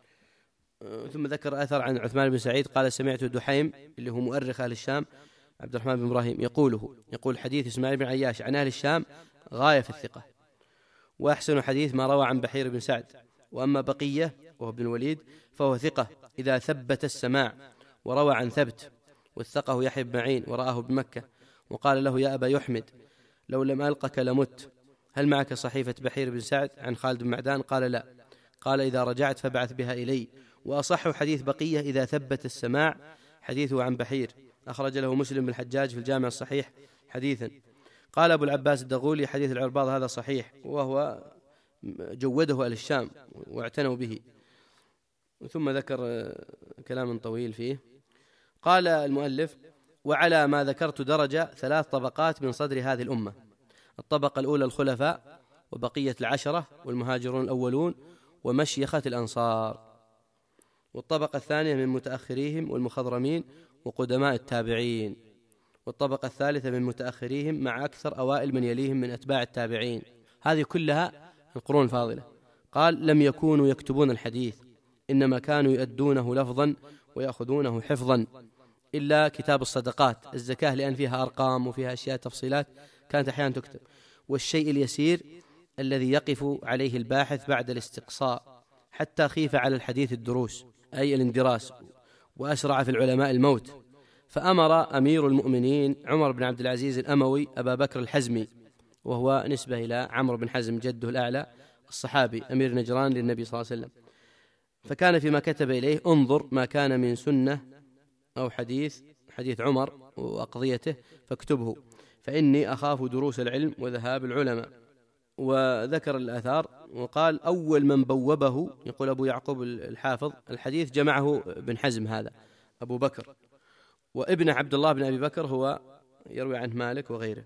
ثم ذكر أثر عن عثمان بن سعيد قال: سمعت دحيم اللي هو مؤرخ أهل الشام عبد الرحمن بن إبراهيم يقوله، يقول حديث إسماعيل بن عياش عن أهل الشام غاية في الثقة. وأحسن حديث ما روى عن بحير بن سعد. وأما بقية وهو ابن الوليد فهو ثقة إذا ثبت السماع وروى عن ثبت، وثقه يحيى بن معين ورآه بمكة، وقال له: يا أبا يحمد لو لم ألقك لمت، هل معك صحيفة بحير بن سعد عن خالد بن معدان؟ قال: لا. قال: إذا رجعت فابعث بها إلي. وأصح حديث بقية إذا ثبت السماع حديثه عن بحير، أخرج له مسلم بن الحجاج في الجامع الصحيح حديثا. قال أبو العباس الدغولي: حديث العرباض هذا صحيح، وهو جوده أهل الشام واعتنوا به. ثم ذكر كلام طويل فيه. قال المؤلف: وعلى ما ذكرت درجة ثلاث طبقات من صدر هذه الأمة: الطبقة الأولى الخلفاء، وبقية العشرة، والمهاجرون الأولون، ومشيخة الأنصار. والطبقة الثانية من متأخريهم والمخضرمين وقدماء التابعين. والطبقة الثالثة من متأخريهم مع أكثر أوائل من يليهم من أتباع التابعين. هذه كلها القرون الفاضلة. قال: لم يكونوا يكتبون الحديث، إنما كانوا يؤدونه لفظا ويأخذونه حفظا، إلا كتاب الصدقات الزكاة لأن فيها أرقام وفيها أشياء تفصيلات كانت أحيانا تكتب، والشيء اليسير الذي يقف عليه الباحث بعد الاستقصاء، حتى خيف على الحديث الدروس أي الاندراس، وأسرع في العلماء الموت. فأمر أمير المؤمنين عمر بن عبد العزيز الأموي أبا بكر الحزمي، وهو نسبة إلى عمرو بن حزم جده الأعلى الصحابي أمير نجران للنبي صلى الله عليه وسلم، فكان فيما كتب إليه: انظر ما كان من سنة أو حديث حديث عمر وأقضيته فاكتبه، فإني أخاف دروس العلم وذهاب العلماء. وذكر الآثار وقال: أول من بوبه، يقول أبو يعقوب الحافظ، الحديث جمعه بن حزم هذا أبو بكر، وابن عبد الله بن أبي بكر هو يروي عنه مالك وغيره.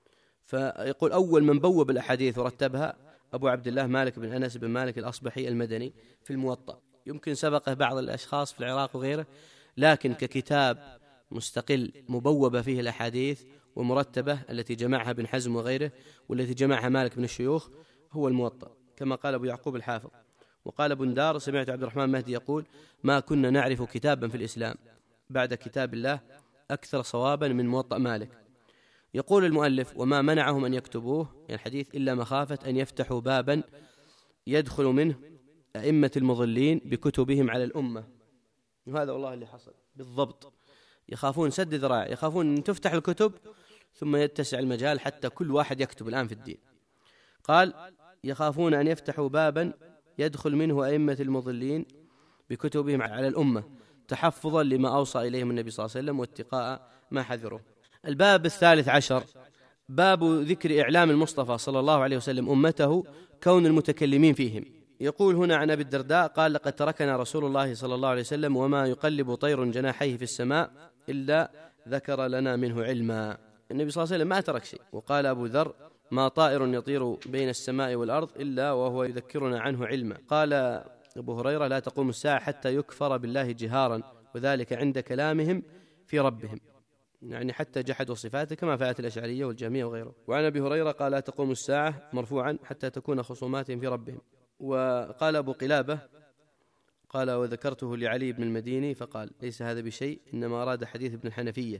فيقول: أول من بوب الأحاديث ورتبها أبو عبد الله مالك بن أنس بن مالك الأصبحي المدني في الموطأ. يمكن سبقه بعض الأشخاص في العراق وغيره، لكن ككتاب مستقل مبوبة فيه الأحاديث ومرتبة التي جمعها بن حزم وغيره، والتي جمعها مالك بن الشيوخ، هو الموطأ كما قال أبو يعقوب الحافظ. وقال بندار: سمعت عبد الرحمن مهدي يقول: ما كنا نعرف كتابا في الإسلام بعد كتاب الله أكثر صوابا من موطأ مالك. يقول المؤلف: وما منعهم أن يكتبوه يعني الحديث إلا مخافة أن يفتحوا بابا يدخل منه أئمة المضلين بكتبهم على الأمة. وهذا والله اللي حصل بالضبط، يخافون سد ذراع، يخافون أن تفتح الكتب ثم يتسع المجال حتى كل واحد يكتب الآن في الدين. قال: يخافون أن يفتحوا بابا يدخل منه أئمة المضلين بكتبهم على الأمة تحفظا لما أوصى إليهم النبي صلى الله عليه وسلم واتقاء ما حذره. الباب الثالث عشر باب ذكر إعلام المصطفى صلى الله عليه وسلم أمته كون المتكلمين فيهم. يقول هنا عن أبي الدرداء قال: لقد تركنا رسول الله صلى الله عليه وسلم وما يقلب طير جناحيه في السماء إلا ذكر لنا منه علما. النبي صلى الله عليه وسلم ما ترك شيء. وقال أبو ذر: ما طائر يطير بين السماء والأرض إلا وهو يذكرنا عنه علما. قال أبو هريرة: لا تقوم الساعة حتى يكفر بالله جهارا، وذلك عند كلامهم في ربهم، يعني حتى جحدوا صفاته كما فعلت الأشعرية والجهمية وغيره. وعن أبي هريرة قال: لا تقوم الساعة مرفوعا حتى تكون خصوماتهم في ربهم. وقال أبو قلابة قال: وذكرته لعلي بن المديني فقال: ليس هذا بشيء، إنما أراد حديث ابن الحنفية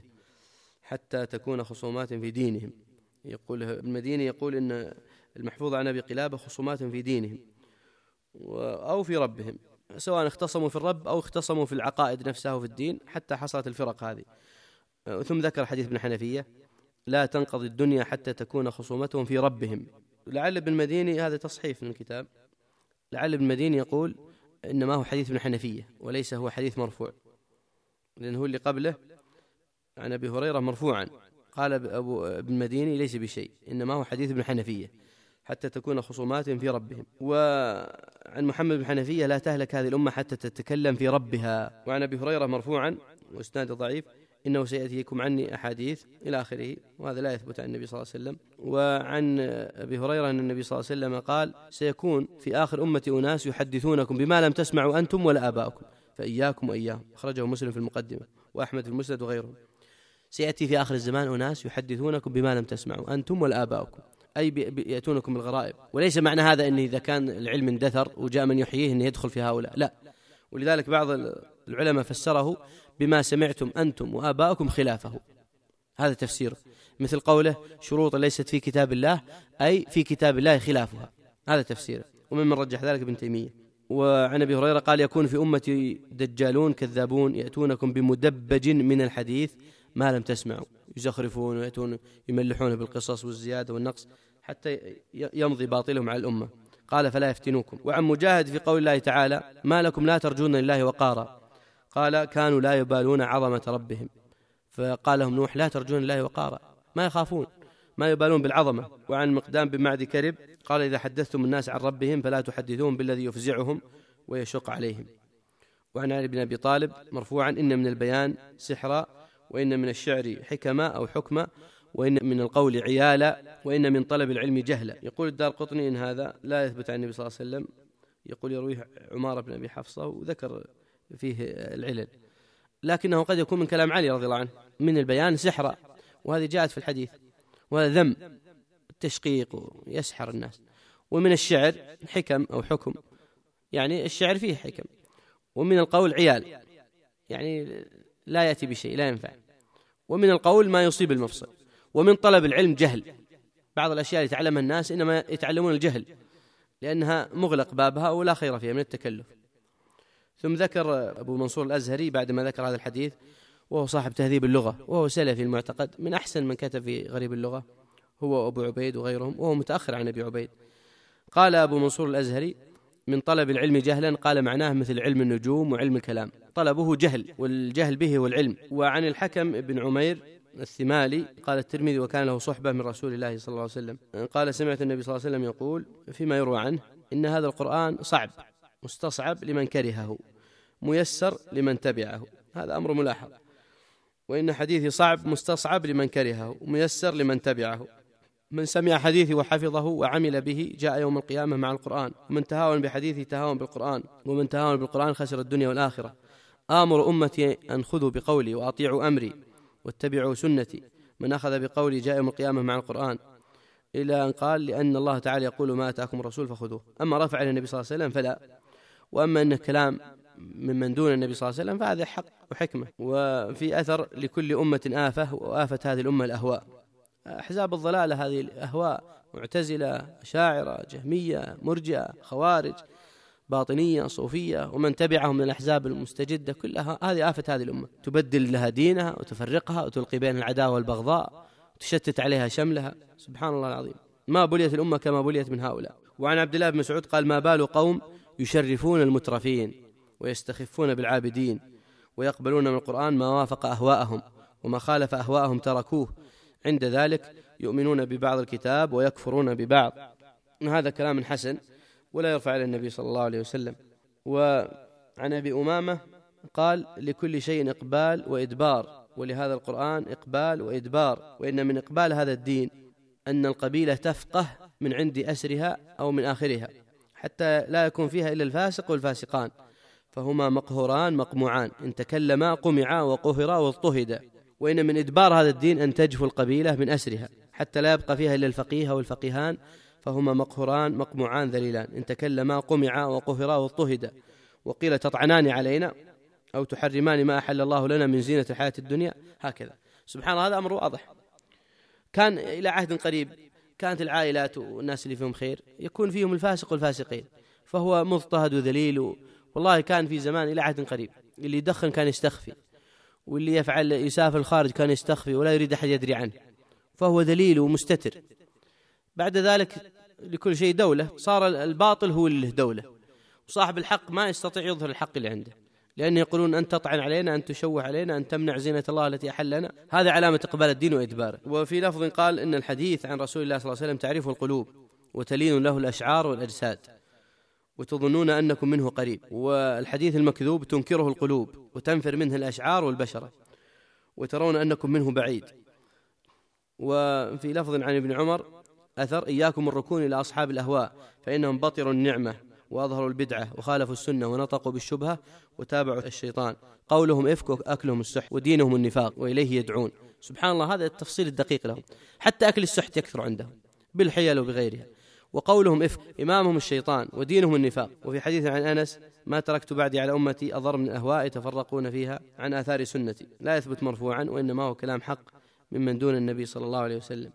حتى تكون خصومات في دينهم. يقول ابن المديني يقول إن المحفوظ عن أبي قلابة خصومات في دينهم أو في ربهم، سواء اختصموا في الرب أو اختصموا في العقائد نفسها وفي الدين، حتى حصلت الفرق هذه. ثم ذكر حديث ابن حنفية: لا تنقضي الدنيا حتى تكون خصومتهم في ربهم. لعل ابن المديني هذا تصحيف من الكتاب، لعل ابن المديني يقول إنما هو حديث ابن حنفية وليس هو حديث مرفوع، لأنه اللي قبله عن أبي هريرة مرفوعا قال أبو ابن المديني ليس بشيء، إنما هو حديث ابن حنفية حتى تكون خصومات في ربهم. وعن محمد بن حنفية لا تهلك هذه الأمة حتى تتكلم في ربها. وعن أبي هريرة مرفوعا وإسناد ضعيف إنه سيأتيكم عني أحاديث إلى آخره، وهذا لا يثبت عن النبي صلى الله عليه وسلم. وعن أبي هريرة أن النبي صلى الله عليه وسلم قال سيكون في آخر أمة أناس يحدثونكم بما لم تسمعوا أنتم ولا آباؤكم فإياكم وإياهم، أخرجه مسلم في المقدمة وأحمد في المسند وغيره. سيأتي في آخر الزمان أناس يحدثونكم بما لم تسمعوا أنتم ولا آباؤكم، أي يأتونكم بالغرائب. وليس معنى هذا أن إذا كان العلم اندثر وجاء من يحييه أن يدخل في هؤلاء، لا. ولذلك بعض العلماء فسره بما سمعتم أنتم وآباؤكم خلافه، هذا تفسيره، مثل قوله شروط ليست في كتاب الله أي في كتاب الله خلافها، هذا تفسيره، وممن رجح ذلك ابن تيمية. وعن أبي هريرة قال يكون في أمتي دجالون كذابون يأتونكم بمدبج من الحديث ما لم تسمعوا، يزخرفون ويأتون يملحون بالقصص والزيادة والنقص حتى يمضي باطلهم على الأمة. قال فلا يفتنوكم. وعن مجاهد في قول الله تعالى ما لكم لا ترجون لله وقارا، قال كانوا لا يبالون عظمة ربهم، فقال لهم نوح لا ترجون لله وقارا، ما يخافون ما يبالون بالعظمة. وعن مقدام بن معد كرب قال إذا حدثتم الناس عن ربهم فلا تحدثون بالذي يفزعهم ويشق عليهم. وعن علي بن أبي طالب مرفوعا إن من البيان سحرا، وإن من الشعر حكمة أو حكمة، وإن من القول عيالا، وإن من طلب العلم جهلا. يقول الدارقطني إن هذا لا يثبت عن النبي صلى الله عليه وسلم، يقول يرويه عمارة بن أبي حفصة وذكر فيه العلل، لكنه قد يكون من كلام علي رضي الله عنه. من البيان سحرا، وهذه جاءت في الحديث، وهذا ذم التشقيق ويسحر الناس. ومن الشعر حكم أو حكم، يعني الشعر فيه حكم. ومن القول عيال، يعني لا يأتي بشيء لا ينفع. ومن القول ما يصيب المفصل. ومن طلب العلم جهل، بعض الأشياء اللي يتعلمها الناس إنما يتعلمون الجهل لأنها مغلق بابها ولا خير فيها من التكلف. ثم ذكر أبو منصور الأزهري بعد ما ذكر هذا الحديث، وهو صاحب تهذيب اللغة وهو سلفي المعتقد من أحسن من كتب في غريب اللغة، هو أبو عبيد وغيرهم، وهو متأخر عن أبي عبيد. قال أبو منصور الأزهري من طلب العلم جهلا، قال معناه مثل علم النجوم وعلم الكلام، طلبه جهل والجهل به والعلم. وعن الحكم بن عمير الثمالي قال الترمذي وكان له صحبة من رسول الله صلى الله عليه وسلم قال سمعت النبي صلى الله عليه وسلم يقول فيما يروى عنه إن هذا القرآن صعب مستصعب لمن كرهه ميسر لمن تبعه، هذا أمر ملاحظ. وإن حديثي صعب مستصعب لمن كرهه ميسر لمن تبعه، من سمع حديثي وحفظه وعمل به جاء يوم القيامة مع القرآن، ومن تهاون بحديثي تهاون بالقرآن، ومن تهاون بالقرآن خسر الدنيا والآخرة. آمر أمتي أن خذوا بقولي وأطيعوا أمري واتبعوا سنتي، من أخذ بقولي جاء يوم القيامة مع القرآن، إلى أن قال لأن الله تعالى يقول ما أتاكم الرسول فخذوه. أما رفع إلى النبي صلى الله عليه وسلم فلا، وأما أن الكلام ممن دون النبي صلى الله عليه وسلم فهذا حق وحكمة. وفي أثر لكل أمة آفة، وآفة هذه الأمة الأهواء، أحزاب الضلالة هذه الأهواء، معتزلة شاعرة جهمية مرجئة خوارج باطنية صوفية ومن تبعهم من الأحزاب المستجدة، كلها هذه آفة هذه الأمة، تبدل لها دينها وتفرقها وتلقي بين العداوة والبغضاء وتشتت عليها شملها. سبحان الله العظيم، ما بليت الأمة كما بليت من هؤلاء. وعن عبد الله بن مسعود قال ما بال قوم يشرفون المترفين ويستخفون بالعابدين ويقبلون من القرآن ما وافق أهواءهم وما خالف أهواءهم تركوه، عند ذلك يؤمنون ببعض الكتاب ويكفرون ببعض. هذا كلام حسن ولا يرفع إلى النبي صلى الله عليه وسلم. وعن أبي أمامة قال لكل شيء إقبال وإدبار، ولهذا القرآن إقبال وإدبار، وإن من إقبال هذا الدين أن القبيلة تفقه من عند أسرها أو من آخرها حتى لا يكون فيها إلا الفاسق والفاسقان، فهما مقهوران مقموعان، إن تكلما قمعا وقهرا واضطهدا. وإن من إدبار هذا الدين أن تجفو القبيلة من أسرها حتى لا يبقى فيها إلا الفقيه والفقيهان، فهما مقهوران مقموعان ذليلان، إن تكلما قمعا وقهرا واضطهدا. وقيل تطعنان علينا أو تحرمان ما أحل الله لنا من زينة الحياة الدنيا، هكذا. سبحان الله، هذا أمر واضح. كان إلى عهد قريب كانت العائلات والناس اللي فيهم خير يكون فيهم الفاسق والفاسقين، فهو مضطهد وذليل. والله كان في زمان إلى عهد قريب اللي يدخن كان يستخفي، واللي يفعل يسافر الخارج كان يستخفي ولا يريد أحد يدري عنه، فهو ذليل ومستتر. بعد ذلك لكل شيء دولة، صار الباطل هو اللي دولة، وصاحب الحق ما يستطيع يظهر الحق اللي عنده، لأن يقولون أن تطعن علينا، أن تشوه علينا، أن تمنع زينة الله التي أحلنا، هذا علامة إقبال الدين وإدباره. وفي لفظ قال إن الحديث عن رسول الله صلى الله عليه وسلم تعرفه القلوب وتلين له الأشعار والأجساد وتظنون أنكم منه قريب، والحديث المكذوب تنكره القلوب وتنفر منه الأشعار والبشرة وترون أنكم منه بعيد. وفي لفظ عن ابن عمر أثر: إياكم الركون إلى أصحاب الأهواء فإنهم بطروا النعمة وأظهروا البدعة وخالفوا السنة ونطقوا بالشبهة وتابعوا الشيطان، قولهم إفك أكلهم السحت ودينهم النفاق وإليه يدعون. سبحان الله، هذا التفصيل الدقيق لهم، حتى أكل السحت يكثر عندهم بالحيل وبغيرها. وقولهم إفك إمامهم الشيطان ودينهم النفاق. وفي حديث عن أنس: ما تركت بعدي على أمتي أضر من الأهواء يتفرقون فيها عن آثار سنتي. لا يثبت مرفوعا، وإنما هو كلام حق ممن دون النبي صلى الله عليه وسلم.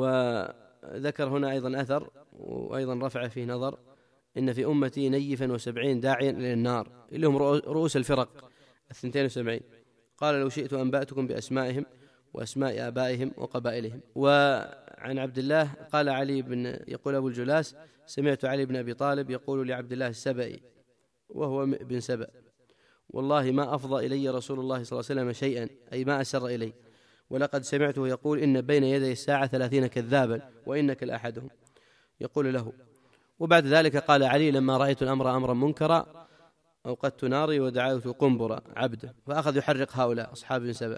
وذكر هنا أيضا أثر وأيضا رفع فيه نظر: إن في أمتي نيفا وسبعين داعيا إلى النار، اللي هم رؤوس الفرق الثنتين وسبعين. قال: لو شئت أنبأتكم بأسمائهم وأسماء آبائهم وقبائلهم. وعن عبد الله قال علي بن يقول أبو الجلاس: سمعت علي بن أبي طالب يقول لعبد الله السبئي وهو بن سبأ: والله ما أفضى إلي رسول الله صلى الله عليه وسلم شيئا، أي ما أسر إلي، ولقد سمعته يقول: إن بين يدي الساعة ثلاثين كذابا وإنك لأحدهم. يقول له. وبعد ذلك قال علي: لما رأيت الأمر أمرا منكرا أوقدت ناري ودعوت قنبرا عبده، فأخذ يحرق هؤلاء أصحاب بن سبأ.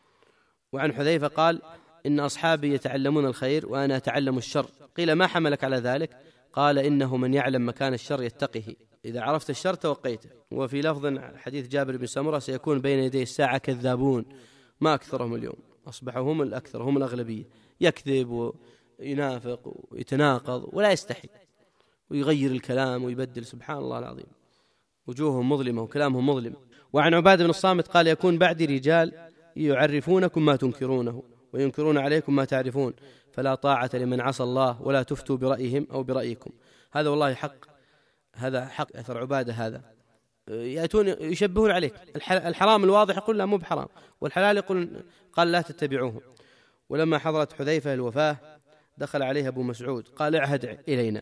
وعن حذيفة قال: إن أصحابي يتعلمون الخير وأنا أتعلم الشر. قيل: ما حملك على ذلك؟ قال: إنه من يعلم مكان الشر يتقيه، إذا عرفت الشر توقيته. وفي لفظ حديث جابر بن سمرة: سيكون بين يدي الساعة كذابون ما أكثرهم اليوم، أصبحوا هم الأكثر، هم الأغلبية، يكذب وينافق ويتناقض ولا يستحي ويغير الكلام ويبدل. سبحان الله العظيم، وجوههم مظلمة وكلامهم مظلم. وعن عبادة بن الصامت قال: يكون بعدي رجال يعرفونكم ما تنكرونه وينكرون عليكم ما تعرفون، فلا طاعة لمن عصى الله ولا تفتوا برأيهم أو برأيكم. هذا والله حق، هذا حق أثر عبادة. هذا يأتون يشبهون عليك الحرام الواضح يقول لا مو بحرام، والحلال يقول قال لا تتبعوه. ولما حضرت حذيفة الوفاة دخل عليه أبو مسعود قال: اعهد إلينا،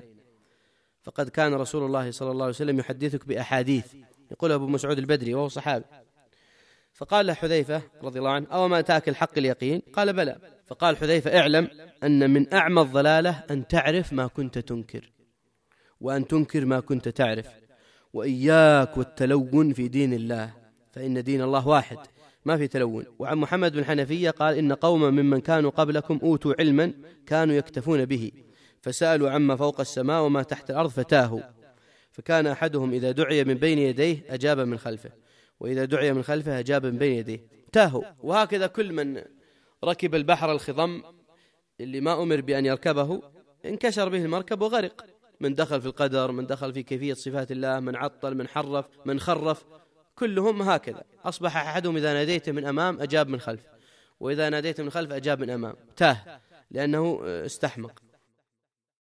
فقد كان رسول الله صلى الله عليه وسلم يحدثك بأحاديث. يقول أبو مسعود البدري وهو صحابي. فقال له حذيفة رضي الله عنه: أو ما أتاك الحق اليقين؟ قال: بلى. فقال حذيفة: اعلم أن من أعمى الضلالة أن تعرف ما كنت تنكر، وأن تنكر ما كنت تعرف، وإياك والتلون في دين الله، فإن دين الله واحد ما في تلون. وعن محمد بن حنفية قال: إن قوما ممن كانوا قبلكم أوتوا علما كانوا يكتفون به، فسألوا عما فوق السماء وما تحت الأرض فتاهوا، فكان أحدهم إذا دعي من بين يديه أجاب من خلفه، وإذا دعي من خلفه أجاب من بين يديه، تاهوا. وهكذا كل من ركب البحر الخضم اللي ما أمر بأن يركبه انكشر به المركب وغرق، من دخل في القدر، من دخل في كيفية صفات الله، من عطل، من حرف، من خرف، كلهم هكذا. أصبح أحدهم إذا ناديته من أمام أجاب من خلف، وإذا ناديته من خلف أجاب من أمام، تاه لأنه استحمق.